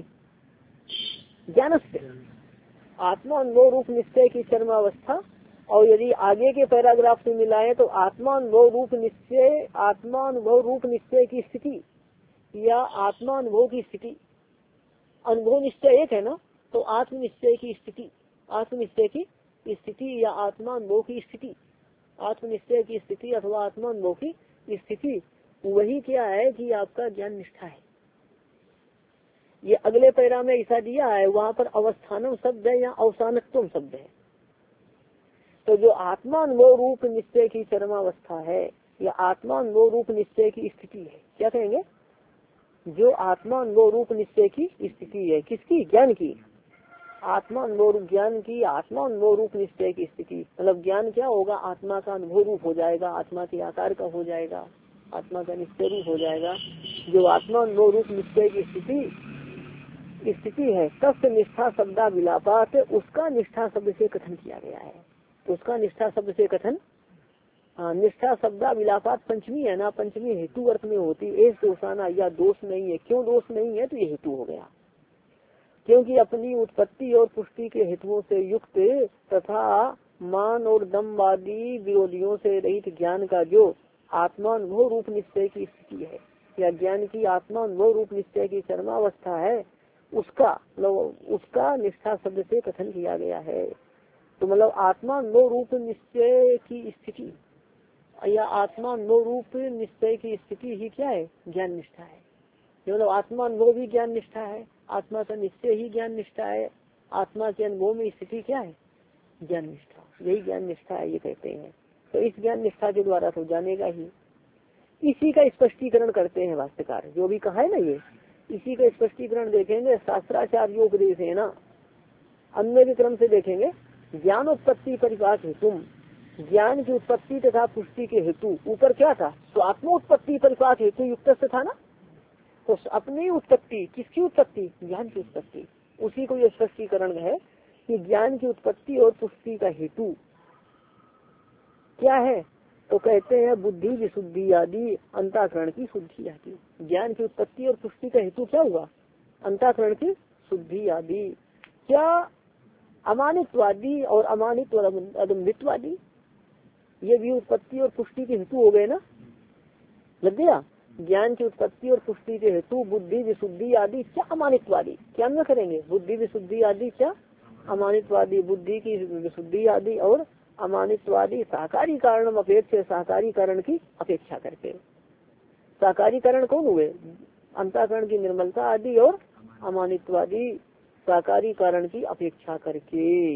ज्ञान से। आत्मानुभव रूप निश्चय की चरमावस्था। और यदि आगे के पैराग्राफ से मिलाएं तो आत्मानुभव रूप निश्चय, आत्मानुभव रूप निश्चय की स्थिति या आत्मानुभव की स्थिति। अनुभव निश्चय एक है ना, तो आत्मनिश्चय की स्थिति, आत्मनिश्चय की स्थिति या आत्मानुभव की स्थिति, आत्मनिश्चय की स्थिति अथवा आत्मानुभव की स्थिति, वही क्या है कि आपका ज्ञान निष्ठा है। ये अगले पैरा में ऐसा दिया है, वहाँ पर अवस्थानम शब्द है या अवसानत्वम शब्द है। तो जो आत्मानुभव रूप निश्चय की चरमावस्था है या आत्मानुभव रूप निश्चय की स्थिति है, क्या कहेंगे, जो आत्मानुभव रूप निश्चय की स्थिति है, किसकी, ज्ञान की। आत्मानुभव रूप ज्ञान की आत्मानुभव रूप निश्चय की स्थिति, मतलब ज्ञान क्या होगा, आत्मा का अनुभव रूप हो जाएगा, आत्मा के आकार का हो जाएगा, आत्मा का निश्चय रूप हो जाएगा। जो आत्मानुभव रूप निश्चय की स्थिति स्थिति है, तस्य निष्ठा शब्दा विलापात, उसका निष्ठा शब्द से कथन किया गया है। तो उसका निष्ठा शब्द से कथन, हाँ, निष्ठा शब्दा विलापात पंचमी है ना, पंचमी हेतु अर्थ में होती, एक दोषाना या दोष नहीं है। क्यों दोष नहीं है, तो ये हेतु हो गया, क्योंकि अपनी उत्पत्ति और पुष्टि के हेतुओं से युक्त तथा मान और दम्भ आदि विरोधियों से रहित ज्ञान का जो आत्मानुभव रूप निश्चय की स्थिति है या ज्ञान की आत्मानुभव रूप निश्चय की चरमावस्था है, उसका उसका निष्ठा शब्द से कथन किया गया है। तो मतलब आत्मानुभव रूप निश्चय की स्थिति या आत्मानुभव रूप निश्चय की स्थिति ही क्या है, ज्ञान निष्ठा है। मतलब आत्मानुभव भी ज्ञान निष्ठा है, आत्मा का निश्चय ही ज्ञान निष्ठा है, आत्मा के अनुभव में स्थिति क्या है, ज्ञान निष्ठा, यही ज्ञान निष्ठा है, ये कहते हैं। तो इस ज्ञान निष्ठा के द्वारा तो जानेगा ही। इसी का स्पष्टीकरण करते हैं भाष्यकार, जो भी कहा है ना, ये इसी का स्पष्टीकरण देखेंगे। शास्त्राचार्योपदेश है ना, अन्य के क्रम से देखेंगे। ज्ञान उत्पत्ति परिपाक हेतु, ज्ञान की उत्पत्ति तथा पुष्टि के हेतु, ऊपर क्या था, तो आत्मोत्पत्ति परिपाक हेतु युक्त था ना। तो अपनी उत्पत्ति, किसकी उत्पत्ति, ज्ञान की उत्पत्ति, उसी को यह स्पष्टीकरण है कि ज्ञान की उत्पत्ति और पुष्टि का हेतु क्या है। तो कहते हैं बुद्धि विशुद्धि आदि, अंतःकरण की शुद्धि आदि। ज्ञान की उत्पत्ति और पुष्टि का हेतु क्या हुआ, अंतःकरण की शुद्धि आदि। क्या अमानित्वादी और अमानित्व अदम्भित्वादी, ये भी उत्पत्ति और पुष्टि के हेतु हो गए ना, लग गया। ज्ञान की उत्पत्ति और पुष्टि के हेतु बुद्धि विशुद्धि आदि क्या अमानित्वादी, क्या हम करेंगे, बुद्धि विशुद्धि आदि क्या अमानित्वादी, बुद्धि की विशुद्धि आदि और अमानित्वादी सहकारी कारण अपेक्षा, सहकारी कारण की अपेक्षा करके। सहकारी कारण कौन हुए, अंतःकरण की निर्मलता आदि और अमानित्वादी सहकारी कारण की अपेक्षा करके।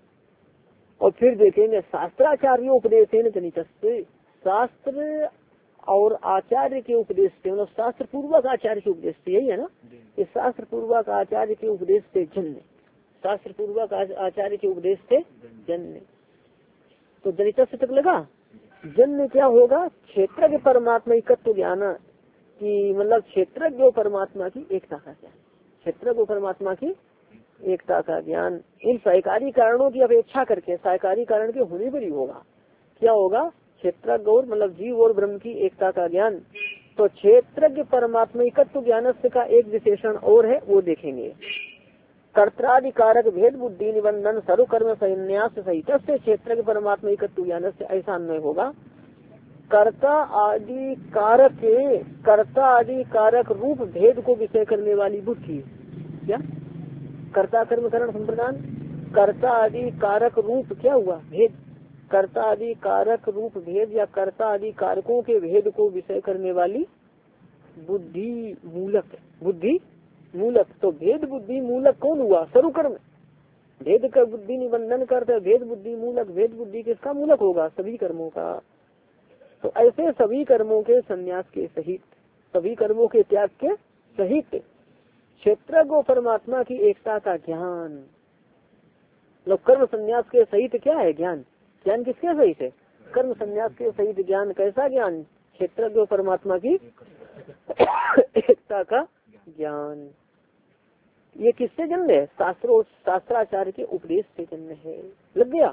और फिर देखेंगे शास्त्राचार्यों उपदेश जनित, शास्त्र और आचार्य के उपदेश से, मतलब शास्त्र पूर्वक आचार्य के उपदेश से, यही है ना, इस शास्त्र पूर्वक आचार्य के उपदेश से जन्य, शास्त्र पूर्वक आचार्य के उपदेश से जन्य। तो जनित से तक लगा, जन्य क्या होगा, क्षेत्रज्ञ परमात्मा एकत्व ज्ञान, की मतलब क्षेत्रज्ञ परमात्मा की एकता का ज्ञान, क्षेत्रज्ञ परमात्मा की एकता का ज्ञान। इन सहकारी कारणों की अपेक्षा करके, सहकारी कारण के होने पर ही होगा, क्या होगा, क्षेत्रज्ञ और मतलब जीव और ब्रह्म की एकता का ज्ञान। तो क्षेत्रज्ञ परमात्मिकत्व ज्ञान का एक विशेषण और है, वो देखेंगे। कर्ताधिकारक भेद बुद्धि निबंधन सर्वकर्म संन्यास सहित से क्षेत्रज्ञ परमात्मिकत्व ज्ञान से ऐसा अन्वय होगा। कर्ता आदि कारक कर्ता आदि कारक रूप भेद को विषय करने वाली बुद्धि, क्या कर्ता कर्म करण संप्रदान, कर्ता आदि कारक रूप क्या हुआ, भेद, कर्ता आदि कारक रूप भेद या कर्ता आदि कारकों के भेद को विषय करने वाली बुद्धि मूलक, बुद्धि मूलक। तो भेद बुद्धि मूलक कौन हुआ? सर्वकर्म। भेद का बुद्धि निबंधन करते, भेद बुद्धि मूलक। भेद बुद्धि किसका मूलक होगा? सभी कर्मों का। तो ऐसे सभी कर्मों के संन्यास के सहित, सभी कर्मों के त्याग के सहित क्षेत्रज्ञ और परमात्मा की एकता का ज्ञान, मतलब कर्म संन्यास के सहित क्या है? ज्ञान। ज्ञान किसके सहित है? कर्म संन्यास के सहित ज्ञान। कैसा ज्ञान? क्षेत्रज्ञ और परमात्मा की एकता का ज्ञान। ये किससे जन्म है? शास्त्रों शास्त्राचार्य के उपदेश से जन्म है। लग गया?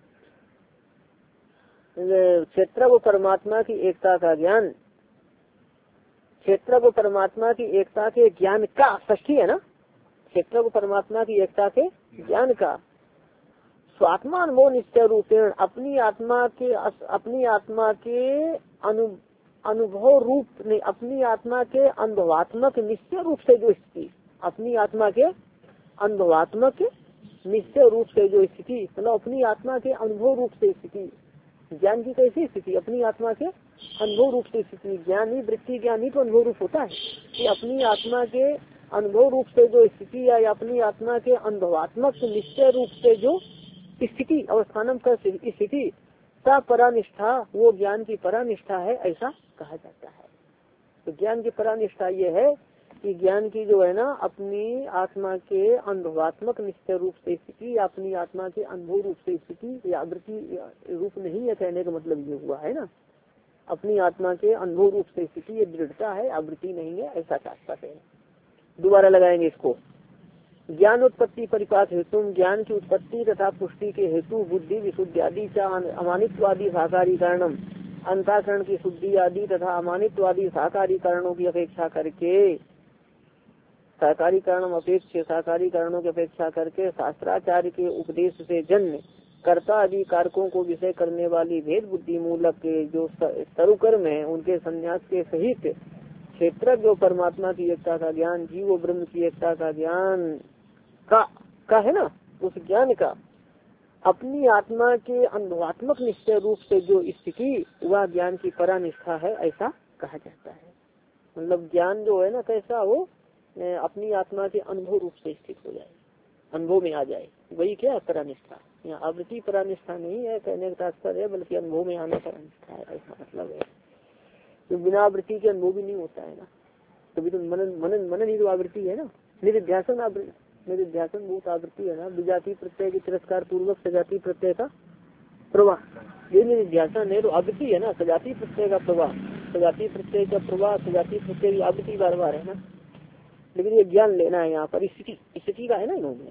क्षेत्र व परमात्मा की एकता का ज्ञान, क्षेत्र व परमात्मा की एकता के ज्ञान का, षष्ठी है ना, क्षेत्र व परमात्मा की एकता के ज्ञान का स्वात्मा अनुभव निश्चय रूपेण, अपनी आत्मा के अपनी आत्मा के अनु अनुभव रूप नहीं, अपनी आत्मा के अनुभवात्मक निश्चय रूप से जो स्थिति, अपनी आत्मा के अनुभवात्मक निश्चय रूप से जो स्थिति, मतलब अपनी आत्मा के अनुभव रूप से स्थिति। ज्ञान की कैसी स्थिति? अपनी आत्मा के अनुभव रूप से स्थिति। ज्ञान ही वृत्ति ज्ञान ही तो अनुभव रूप होता है कि अपनी आत्मा के अनुभव रूप से जो स्थिति या अपनी आत्मा के अनुभवात्मक निश्चय रूप से जो स्थिति, अवस्थानम का स्थिति, सा परानिष्ठा, वो ज्ञान की परानिष्ठा है, ऐसा कहा जाता है। तो ज्ञान की परानिष्ठा ये है कि ज्ञान की जो है ना अपनी आत्मा के अनुभवात्मक निश्चय रूप से स्थिति या अपनी आत्मा के अनुभव रूप से स्थिति या आवृत्ति रूप नहीं है, कहने का मतलब ये हुआ है ना, अपनी आत्मा के अनुभव रूप से स्थिति ये दृढ़ता है, आवृत्ति नहीं है, ऐसा तात्पर्य है। दोबारा लगाएंगे इसको। ज्ञान उत्पत्ति परिपात हेतु, ज्ञान की उत्पत्ति तथा पुष्टि के हेतु बुद्धि विशुद्धि आदि चा अमानित्वादी साकारी कारणम, अंतःकरण की शुद्धि आदि तथा अमानित्वादी साकारी कारणों की अपेक्षा करके, साकारी कारणम अपेक्षा साकारी कारणों की अपेक्षा करके शास्त्राचार्य के उपदेश से जन्म कर्ता आदि कारकों को विषय करने वाली भेद बुद्धि मूलक के जो सर्वकर्म है उनके संन्यास के सहित क्षेत्र जो परमात्मा की एकता का ज्ञान, जीव ब्रह्म की एकता का ज्ञान का का है ना, उस ज्ञान का अपनी आत्मा के अनुभवात्मक निश्चय रूप से जो स्थिति, वह ज्ञान की परानिष्ठा है, ऐसा कहा जाता है। मतलब ज्ञान जो है ना कैसा हो, अपनी आत्मा के अनुभव रूप से स्थित हो जाए, अनुभव में आ जाए, वही क्या है परानिष्ठा। यहाँ आवृत्ति परानिष्ठा नहीं है कहने का तात्पर्य है, बल्कि अनुभव में आना परानिष्ठा है, ऐसा मतलब है। तो बिना आवृत्ति के अनुभव भी नहीं होता है ना, तभी तो मनन मनन मनन ही तो आवृत्ति है ना। निधिध्यासन आवृत्ति, निधिध्यासन बहुत आवृत्ति है ना। विजाति प्रत्यय के तिरस्कार पूर्वक सजाति प्रत्यय का प्रवाह, ये निधिध्यासन है तो आवृत्ति है ना। सजाति प्रत्यय का प्रवाह, सजाति प्रत्यय का प्रवाह, सजाति प्रत्यय की आवृत्ति बार बार है ना। लेकिन ये ज्ञान लेना है यहाँ पर, स्थिति स्थिति का है ना इन्होंने।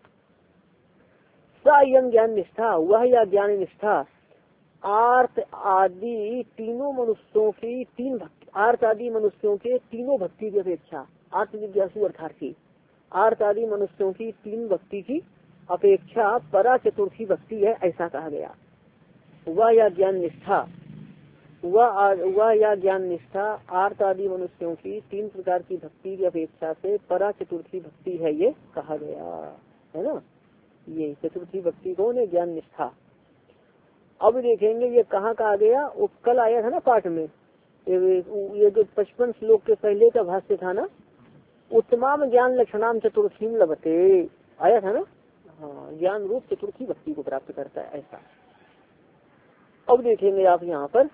सायं ज्ञान निष्ठा, वह या ज्ञान निष्ठा आर्त आदि तीनों मनुष्यों की तीन भक्ति, आर्त आदि मनुष्यों के तीनों भक्ति की अपेक्षा, आर्त जिज्ञासु अर्थार्थी, आर्त आदि मनुष्यों की तीन भक्ति की अपेक्षा परा चतुर्थी भक्ति है, ऐसा कहा गया। वह या ज्ञान निष्ठा, वह वह या ज्ञान निष्ठा आर्त आदि मनुष्यों की तीन प्रकार की भक्ति की अपेक्षा से परा चतुर्थी भक्ति है, ये कहा गया है ना। ये चतुर्थी भक्ति कौन है? ज्ञान निष्ठा। अब देखेंगे ये कहाँ कहा गया, वो कल आया था ना पाठ में, ये जो पचपन श्लोक के पहले का भाष्य था ना, उत्तमाम ज्ञान लक्षणाम चतुर्थीम लभते, आया था ना। हाँ, ज्ञान रूप चतुर्थी भक्ति को प्राप्त करता है, ऐसा। अब देखेंगे आप यहाँ पर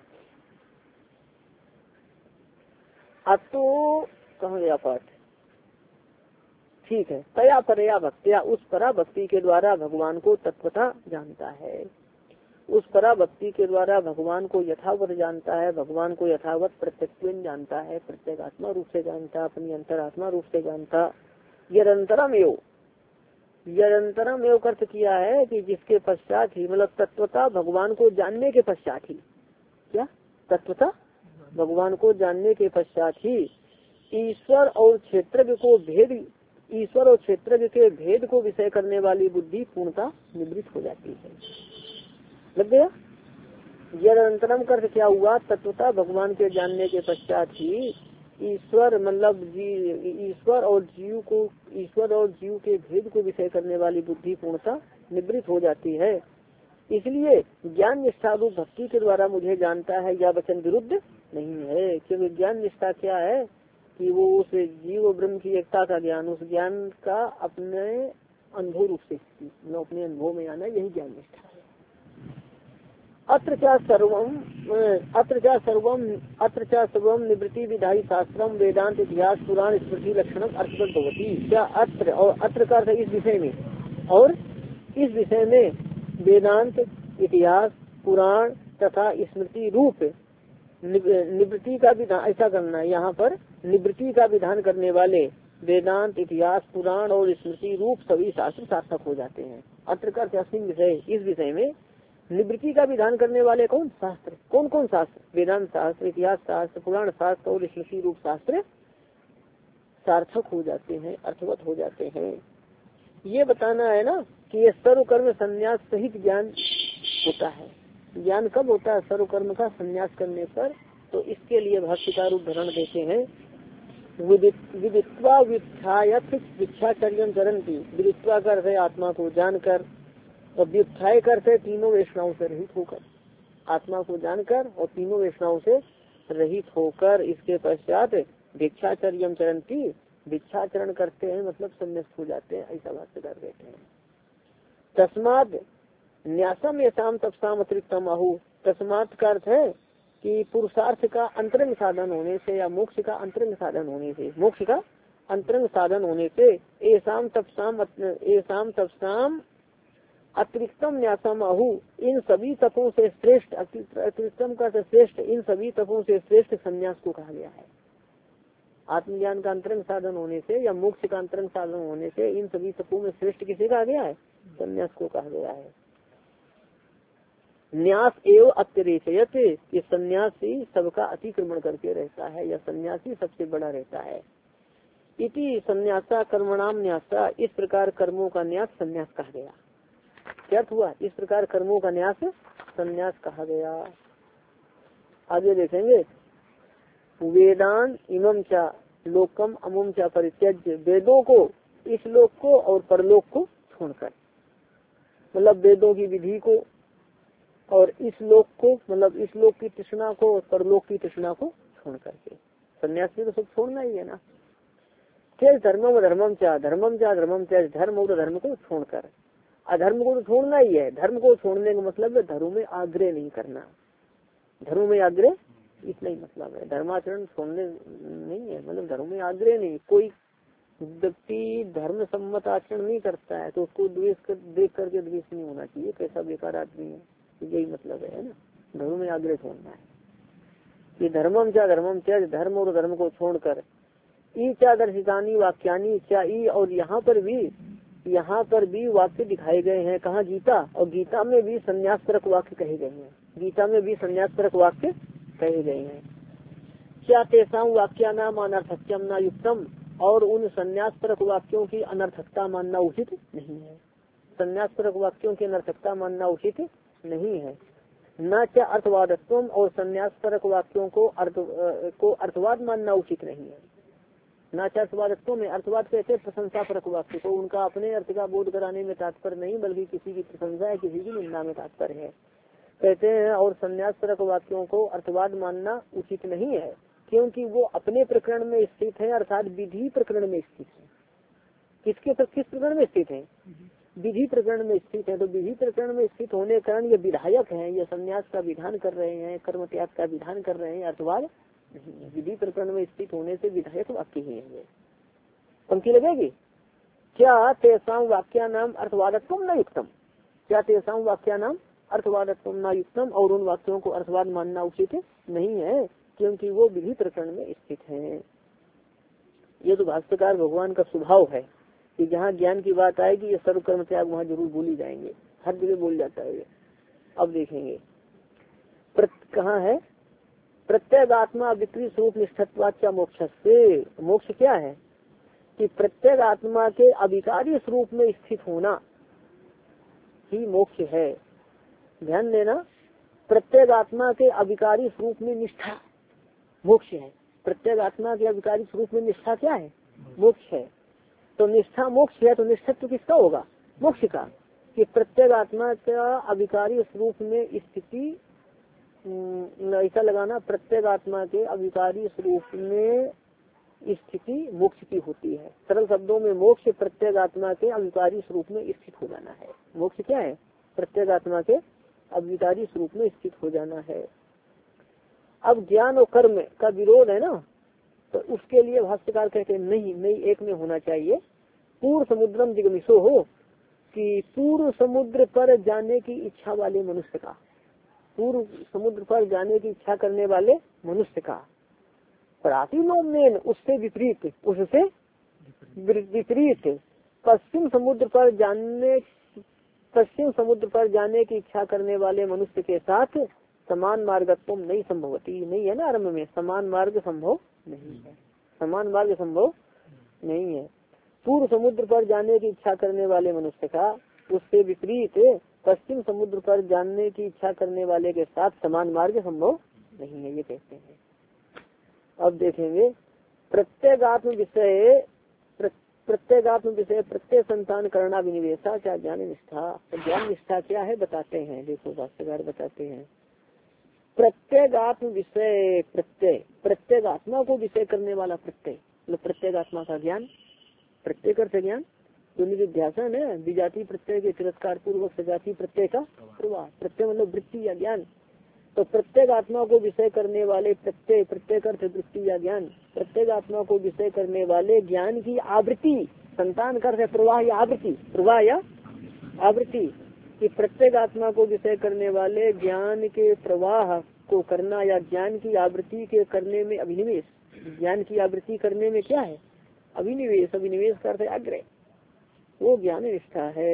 अतो कहाँ गया पाठ, ठीक है। तया परया भक्तिया, उस परा भक्ति के द्वारा भगवान को तत्वतः जानता है, उस परा भक्ति के द्वारा भगवान को यथावत जानता है, भगवान को यथावत प्रत्यक्ष जानता है, प्रत्येगात्मा रूप से जानता, अपनी अंतरात्मा रूप से जानता। यदंतरम एव, यदंतरम एव अर्थ किया है कि जिसके पश्चात ही, मतलब तत्वता भगवान को जानने के पश्चात ही, क्या तत्वता भगवान को जानने के पश्चात ही ईश्वर और क्षेत्रज्ञ को भेद, ईश्वर और क्षेत्रज्ञ के भेद को विषय करने वाली बुद्धि पूर्णता निवृत्त हो जाती है। लग गया। यदंतरम कर क्या हुआ, तत्वता भगवान के जानने के पश्चात ही ईश्वर मतलब ईश्वर और जीव को, ईश्वर और जीव के भेद को विषय करने वाली बुद्धि पूर्णता निवृत्त हो जाती है। इसलिए ज्ञान निष्ठा रूप भक्ति के द्वारा मुझे जानता है, यह वचन विरुद्ध नहीं है, क्योंकि ज्ञान निष्ठा क्या है कि वो उस जीव ब्रह्म की एकता का ज्ञान, उस ज्ञान का अपने अनुभव रूप से मतलब अपने अनुभव में आना, यही ज्ञान निष्ठा है। अत्र च सर्वम अत्र च सर्वम अत्र च सर्वम निवृत्ति विधायी शास्त्रम वेदांत इतिहास पुराण स्मृति लक्षणम अर्थवत भवति। क्या अत्र और अत्र का अर्थ इस विषय में, और इस विषय में वेदांत इतिहास पुराण तथा स्मृति रूप निवृत्ति का विधान, ऐसा करना है यहाँ पर, निवृत्ति का विधान करने वाले वेदांत इतिहास पुराण और स्मृति रूप सभी शास्त्र सार्थक हो जाते हैं। अत्र का अस्मिन विषय, इस विषय में निवृत्ति का विधान करने वाले कौन शास्त्र, कौन कौन शास्त्र, वेदांत शास्त्र, इतिहास शास्त्र, पुराण शास्त्र और स्मृति रूप शास्त्र सार्थक हो जाते हैं, अर्थवत हो जाते हैं। ये बताना है ना कि ये सर्व कर्म संन्यास सहित ज्ञान होता है। ज्ञान कब होता है? सर्व कर्म का संन्यास करने पर। तो इसके लिए भाष्यकार उदाहरण देते हैं, विदित्वा व्युत्थायत विच्छाचर्यं चरन्ति। विदित्वा करते आत्मा को जानकर, और व्युत्थाय करते तीनों वेशनाओं से रहित होकर, आत्मा को जानकर और तीनों वेशनाओं से रहित होकर। इसके पश्चात भिक्षाचर्यं चरन्ति, भिक्षाचरण करते हैं मतलब संन्यास हो जाते हैं, ऐसा भाष्यकार कहते हैं। तस्माद न्यासम यशाम तपसाम अतिरिक्तम आहु। तस्मात का अर्थ है कि पुरुषार्थ का अंतरंग साधन होने से या मोक्ष का अंतरंग साधन होने से, मोक्ष का अंतरंग साधन होने से एसाम तपसाम एसाम तपसाम अतिरिक्तम न्यासम आहु, इन सभी तपों से श्रेष्ठ, अतिरिक्तम का श्रेष्ठ, इन सभी तपों से श्रेष्ठ संन्यास को कहा गया है। आत्मज्ञान का अंतरंग साधन होने से या मोक्ष का अंतरंग साधन होने से इन सभी तपों में श्रेष्ठ किसे कहा गया है? संन्यास को कहा गया है। न्यास एवं अत्यरेचयत, ये सन्यासी सबका अतिक्रमण करके रहता है, या सन्यासी सबसे बड़ा रहता है। इति संन्यासा कर्मणाम न्यासा, इस प्रकार कर्मों का न्यास संन्यास कहा गया। क्या हुआ? इस प्रकार कर्मों का न्यास संन्यास कहा गया। आगे देखेंगे, वेदान इमं चा लोकम अमुम चा परित्यज्य, वेदों को, इस लोक को और परलोक को छोड़कर, मतलब वेदों की विधि को और इस लोक को, मतलब इस लोक की तृष्णा को और परलोक की तृष्णा को छोड़ करके। सन्यास में तो सब छोड़ना ही है ना। तेज धर्मम धर्मम चा धर्मम चा धर्मम तेज, धर्म और धर्म को छोड़कर। अधर्म को तो छोड़ना ही है। धर्म को छोड़ने का मतलब है धर्म में आग्रह नहीं करना, धर्म में आग्रह इतना ही मतलब है। धर्माचरण छोड़ने नहीं है, मतलब धर्म में आग्रह नहीं। कोई व्यक्ति धर्म सम्मत आचरण नहीं करता है तो उसको द्वेष कर, देख करके द्वेष नहीं होना चाहिए, कैसा बेकार आदमी है, यही मतलब है ना। धर्म में आग्रह छोड़ना है कि धर्मम चा धर्मम चा, धर्म और धर्म को छोड़कर। ई चा दर्शितानी वाक्यानी चा, ई और यहाँ पर भी, यहाँ पर भी वाक्य दिखाए गए हैं। कहाँ? गीता, और गीता में भी संन्यास परक वाक्य कहे गए हैं। गीता में भी संन्यास परक वाक्य कहे गए हैं। क्या तेसाम वाक्या नाम अनर्थक्यम न युक्तम, और उन संन्यास परक वाक्यों की अनर्थकता मानना उचित नहीं है। संन्यास परक वाक्यों की अनर्थकता मानना उचित नहीं है। न च अर्थवादत्व, और संन्यास परक वाक्यों को अर्थ को अर्थवाद मानना उचित नहीं है। न च अर्थवादत्व में, अर्थवाद कहते प्रशंसा परक वाक्य को, उनका अपने अर्थ का बोध कराने में तात्पर्य नहीं, बल्कि किसी की प्रशंसा है, किसी की निंदा में तात्पर्य है, कहते हैं। और संन्यास परक वाक्यों को अर्थवाद मानना उचित नहीं है, क्योंकि वो अपने प्रकरण में स्थित है, अर्थात विधि प्रकरण में स्थित है। किसके पर, किस प्रकरण में स्थित है? विधि प्रकरण में स्थित है। तो विधि प्रकरण में स्थित होने के कारण ये विधायक हैं, ये संन्यास का विधान कर रहे हैं, कर्म त्याग का विधान कर रहे हैं, अर्थवाद विधि प्रकरण में स्थित होने से विधायक वाक्य ही है। पंक्ति लगेगी, क्या तेसाम वाक्या नाम अर्थवादत्व न युक्तम, क्या तेसाम वाक्या नाम अर्थवादत्व न युक्तम, और उन वाक्यों को अर्थवाद मानना उचित नहीं है, क्योंकि वो विधि प्रकरण में स्थित है। ये तो भाष्यकार भगवान का स्वभाव है कि जहाँ ज्ञान की बात आएगी ये सर्व कर्म त्याग वहाँ जरूर भूल जाएंगे, हर जगह बोल जाता है ये। अब देखेंगे कहाँ है, प्रत्येक आत्मा विकृत स्वरूप निष्ठत्वाच्य मोक्ष से। मोक्ष क्या है कि प्रत्येक आत्मा के अविकारी स्वरूप में स्थित होना ही मोक्ष है। ध्यान देना, प्रत्येक आत्मा के अविकारी स्वरूप में निष्ठा मोक्ष है। प्रत्येक आत्मा के अविकारी स्वरूप में निष्ठा क्या है? मोक्ष है। तो निष्ठा मोक्ष है, तो निष्ठत्व किसका होगा? मोक्ष का। कि प्रत्येक आत्मा का अविकारी स्वरूप में स्थिति, ऐसा लगाना, प्रत्येक आत्मा के अविकारी स्वरूप में स्थिति मोक्ष की होती है। सरल शब्दों में मोक्ष प्रत्येक आत्मा के अविकारी स्वरूप में स्थित हो जाना है। मोक्ष क्या है? प्रत्येक आत्मा के अविकारी स्वरूप में स्थित हो जाना है। अब ज्ञान और कर्म का विरोध है ना, तो उसके लिए भाष्यकार कहते हैं नहीं नहीं एक में होना चाहिए। पूर्व समुद्रम जिगमिशो हो कि पूर्व समुद्र पर जाने की इच्छा वाले मनुष्य का, पूर्व समुद्र पर जाने की इच्छा करने वाले मनुष्य का, प्रातिलोमेन उससे विपरीत, उससे विपरीत पश्चिम समुद्र पर जाने पश्चिम समुद्र पर जाने की इच्छा करने वाले मनुष्य के साथ समान मार्गत्व नहीं संभवती, नहीं है ना, आरम्भ में समान मार्ग संभव नहीं है, समान मार्ग संभव नहीं है। पूर्व समुद्र पर जाने की इच्छा करने वाले मनुष्य का उससे विपरीत पश्चिम समुद्र पर जाने की इच्छा करने वाले के साथ समान मार्ग संभव नहीं है, ये कहते हैं। अब देखेंगे प्रत्येगात्म विषय प्रत्येगात्म विषय प्रत्येक संतान करना विनिवेशा क्या ज्ञान निष्ठा। तो ज्ञान निष्ठा क्या है बताते हैं, देखो भाष्यकार बताते हैं। प्रत्येगात्म विषय प्रत्यय, प्रत्येक आत्मा को विषय करने वाला प्रत्यय, मतलब प्रत्येक आत्मा का ज्ञान, प्रत्येक अर्थ ज्ञान जो निधिध्यासन है, विजाति प्रत्यय के तिरस्कार पूर्वक सजाति प्रत्यय का प्रवाह, प्रत्यय मतलब वृत्ति या ज्ञान। तो प्रत्येक आत्मा को विषय करने वाले प्रत्यय, प्रत्येक अर्थ वृत्ति या ज्ञान, प्रत्येक आत्मा को विषय करने वाले ज्ञान की आवृत्ति, संतान कर प्रवाह या आवृत्ति, प्रवाह या आवृत्ति, कि प्रत्येक आत्मा को विषय करने वाले ज्ञान के प्रवाह को करना या ज्ञान की आवृत्ति के करने में अभिनिवेश, ज्ञान की आवृत्ति करने में क्या है? अभिनिवेश, अभिनिवेश करते आग्रह, वो ज्ञान निष्ठा है।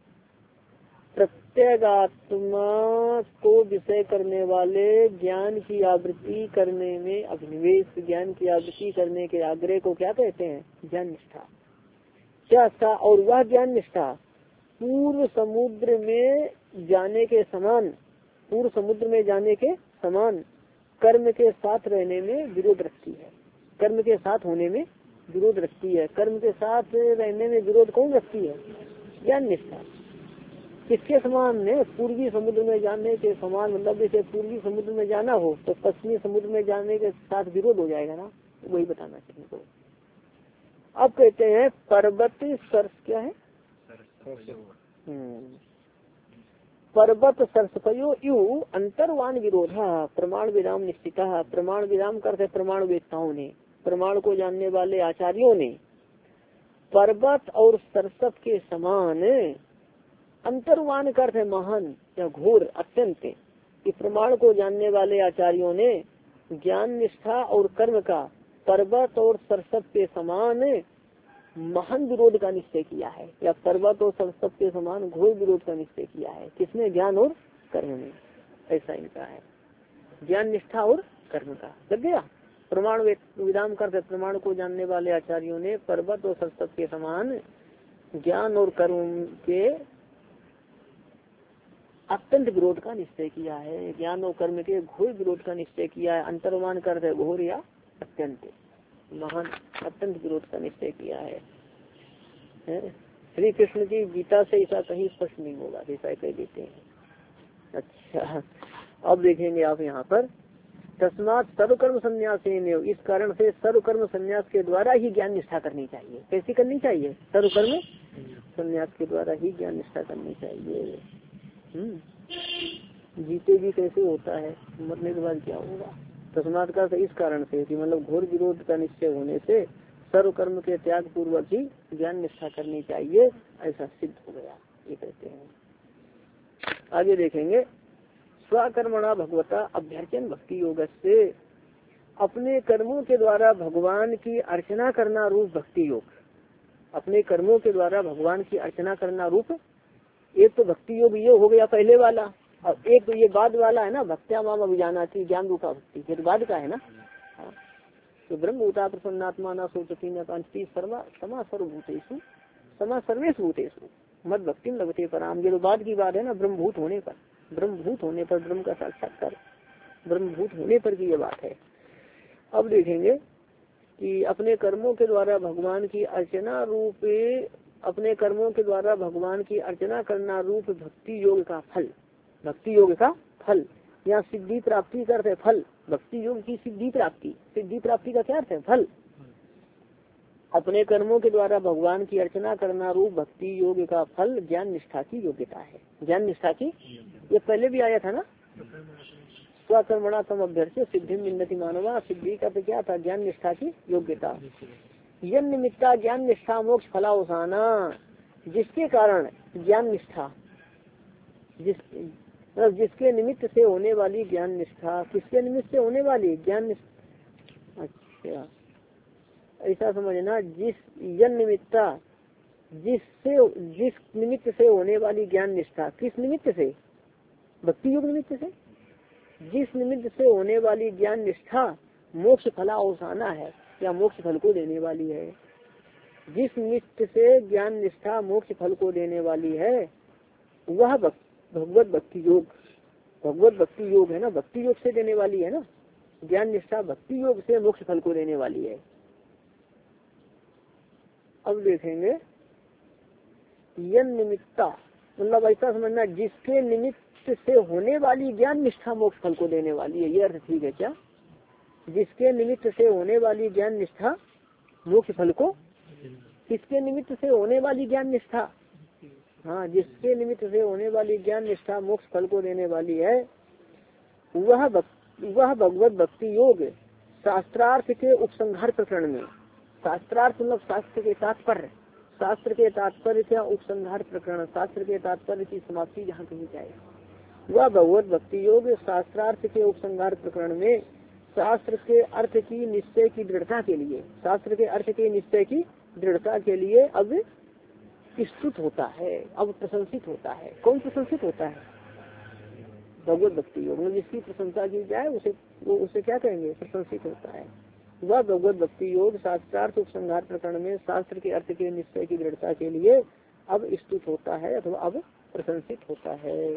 प्रत्येक आत्मा को विषय करने वाले ज्ञान की आवृत्ति करने में अभिनिवेश, ज्ञान की आवृत्ति करने के आग्रह को क्या कहते हैं? ज्ञान निष्ठा। क्या था? और वह ज्ञान निष्ठा पूर्व समुद्र में जाने के समान, पूर्व समुद्र में जाने के समान कर्म के साथ रहने में विरोध रखती है, कर्म के साथ होने में विरोध रखती है। कर्म के साथ रहने में विरोध कौन रखती है? ज्ञान निष्ठा। किसके समान है? पूर्वी समुद्र में जाने के समान, मतलब जैसे पूर्वी समुद्र में जाना हो तो पश्चिमी समुद्र में जाने के साथ विरोध हो जाएगा ना, वही बताना चाहिए। तो अब कहते हैं पर्वत सर्स क्या है? पर्वत सरसपयो यु अंतर्वान विरोधा प्रमाण विराम निश्चिता। प्रमाण विराम करते प्रमाण वेत्ताओं ने, प्रमाण को जानने वाले आचार्यों ने पर्वत और सरसप के समान अंतर्वान करते महान या घोर अत्यंत, कि प्रमाण को जानने वाले आचार्यों ने ज्ञान निष्ठा और कर्म का पर्वत और सरसप के समान महान विरोध का निश्चय किया है, या पर्वत और सरसप के समान घोर विरोध का निश्चय किया है। किसने? ज्ञान और कर्म में। ऐसा इनका है, ज्ञान निष्ठा और कर्म का। लग गया? प्रमाण विराम करते प्रमाण को जानने वाले आचार्यों ने पर्वत और सरसप के समान ज्ञान और कर्म के अत्यंत विरोध का निश्चय किया है, ज्ञान और कर्म के घोर विरोध का निश्चय किया है। अंतर्मान करते घोर या अत्यंत महान अत्यंत विरोध का निश्चय किया है। श्री कृष्ण की गीता से ऐसा कहीं स्पष्ट नहीं होगा, ऐसा कह देते हैं। अच्छा, अब देखेंगे आप यहाँ पर तस्मात सर्वकर्म संन्यास, इस कारण से सर्वकर्म संन्यास के द्वारा ही ज्ञान निष्ठा करनी चाहिए। कैसी करनी चाहिए? सर्वकर्म संन्यास के द्वारा ही ज्ञान निष्ठा करनी चाहिए। हम्म जीते भी कैसे होता है, मरने के बाद क्या होगा? तस्मात का इस कारण से कि मतलब घोर विरोध का निश्चय होने से सर्व कर्म के त्याग पूर्वक ही ज्ञान निष्ठा करनी चाहिए, ऐसा सिद्ध हो गया, ये कहते हैं। आगे देखेंगे स्वकर्मणा भगवता अभ्यर्चन भक्ति योग से, अपने कर्मों के द्वारा भगवान की अर्चना करना रूप भक्ति योग। अपने कर्मों के द्वारा भगवान की अर्चना करना रूप, एक तो भक्ति योग ये हो गया पहले वाला, और एक तो ये बाद वाला है ना, भक्त्या माम अभिजानाति ज्ञान रूपा भक्ति, ये तो बाद का है ना। हाँ। तो ब्रह्मभूता प्रसन्नात्मा न सोचती न कांचती सर्वा समा सर्वभूतेषु समा सर्वेषु भूतेषु मत भक्ति लगते पराम, ये तो बाद की बात है ना। ब्रह्मभूत होने पर, ब्रह्मभूत होने पर, ब्रह्म का साक्षात्कार ब्रह्मभूत होने पर की ये बात है। अब देखेंगे कि अपने कर्मों के द्वारा भगवान की अर्चना रूप, अपने कर्मों के द्वारा भगवान की अर्चना करना रूप भक्ति योग का फल, भक्ति योग का फल, यहाँ सिद्धि प्राप्ति करते फल, भक्ति योग की सिद्धि प्राप्ति, सिद्धि प्राप्ति का क्या अर्थ है? फल। अपने कर्मों के द्वारा भगवान की अर्चना करना रूप भक्ति योग का फल ज्ञान निष्ठा की योग्यता है। ज्ञान निष्ठा की, ये पहले भी आया था ना, स्वकर्मणा तम अभ्यर्थ सिद्धि मिन्नति मानवा। सिद्धि का तो क्या था, ज्ञान निष्ठा की योग्यता। यन निमित्ता ज्ञान निष्ठा मोक्ष फलावसाना, जिसके कारण ज्ञान निष्ठा, जिस जिसके निमित्त से होने वाली ज्ञान निष्ठा, किसके निमित्त से होने वाली ज्ञान निष्ठा, अच्छा ऐसा समझना, जिस यन निमित्ता जिससे जिस निमित्त से होने वाली ज्ञान निष्ठा, किस निमित्त से, भक्ति योग निमित्त से, जिस निमित्त से होने वाली ज्ञान निष्ठा मोक्ष फला अवसाना है, या मोक्ष फल को देने वाली है। जिस निमित्त से ज्ञान निष्ठा मोक्ष फल को देने वाली है वह भगवत भक्ति योग, भगवत भक्ति योग है ना, भक्ति योग से देने वाली है ना, ज्ञान निष्ठा भक्ति योग से मोक्ष फल को देने वाली है। अब देखेंगे यन निमित्ता, मतलब ऐसा समझना जिसके निमित्त से होने वाली ज्ञान निष्ठा मोक्ष फल को देने वाली है, ये अर्थ ठीक है क्या? जिसके निमित्त से होने वाली ज्ञान निष्ठा मोक्ष फल को, किसके निमित्त से होने वाली ज्ञान निष्ठा, हाँ जिसके निमित्त से होने वाली ज्ञान निष्ठा मोक्ष फल को देने वाली है, वह वह भगवत भक्ति योग शास्त्रार्थ के उपसंहार प्रकरण में, शास्त्रार्थ मतलब शास्त्र के तात्पर्य, शास्त्र के तात्पर्य क्या उपसंहार प्रकरण, शास्त्र के तात्पर्य की समाप्ति जहाँ कही जाए, वह भगवत भक्ति योग शास्त्रार्थ के उपसंहार प्रकरण में शास्त्र के अर्थ की निश्चय की दृढ़ता के लिए, शास्त्र के अर्थ के निश्चय की दृढ़ता के लिए अब स्तुत होता है, अब प्रशंसित होता है। कौन प्रशंसित होता है? भगवत भक्ति योग, जिसकी प्रशंसा की जाए उसे वो उसे क्या कहेंगे, प्रशंसित होता है। वह भगवत भक्ति योग शास्त्रार्थ उपसंहार प्रकरण में शास्त्र के अर्थ के निश्चय की दृढ़ता के लिए अब स्तुत होता है अथवा अब प्रशंसित होता है।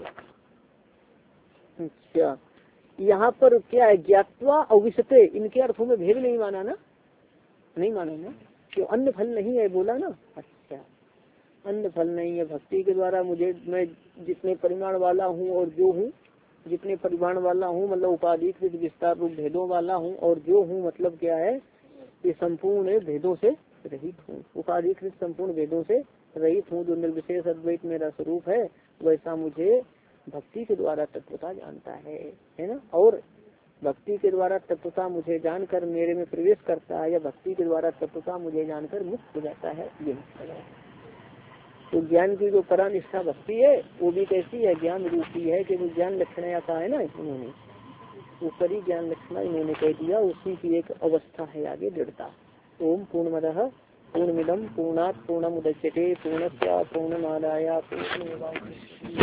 अच्छा, यहाँ पर क्या है, ज्ञात्वा अविशते, इनके अर्थों में भेद नहीं माना ना, नहीं माना ना, क्यों अन्य फल नहीं है बोला ना। अच्छा, अन्य फल नहीं है, भक्ति के द्वारा मुझे, मैं जितने परिमाण वाला हूँ और जो हूँ, जितने परिमाण वाला हूँ मतलब उपाधिकृत विस्तार रूप भेदों वाला हूँ, और जो हूँ मतलब क्या है, ये संपूर्ण भेदों से रहित हूँ, उपाधिकृत संपूर्ण भेदों से रहित हूँ, जो निर्विशेष अद्वैत मेरा स्वरूप है, वैसा मुझे भक्ति के द्वारा तत्वता जानता है, है ना। और भक्ति के द्वारा तत्वता मुझे जानकर मेरे में प्रवेश करता है, या भक्ति के द्वारा तत्वता मुझे जानकर मुक्त हो जाता है, ये मतलब है। तो ज्ञान की जो परा निष्ठा भक्ति है वो भी कैसी है, ज्ञान रूपी है, कि वो ज्ञान लक्षण आता है ना, इन्होंने ऊपरी ज्ञान लक्षण इन्होंने कह दिया, उसी की एक अवस्था है आगे दृढ़ता। ओम पूर्णमदः पूर्णमिदं पूर्णात् पूर्णमुदच्यते पूर्णस्य पूर्णमादाय पूर्णमेवावशिष्यते।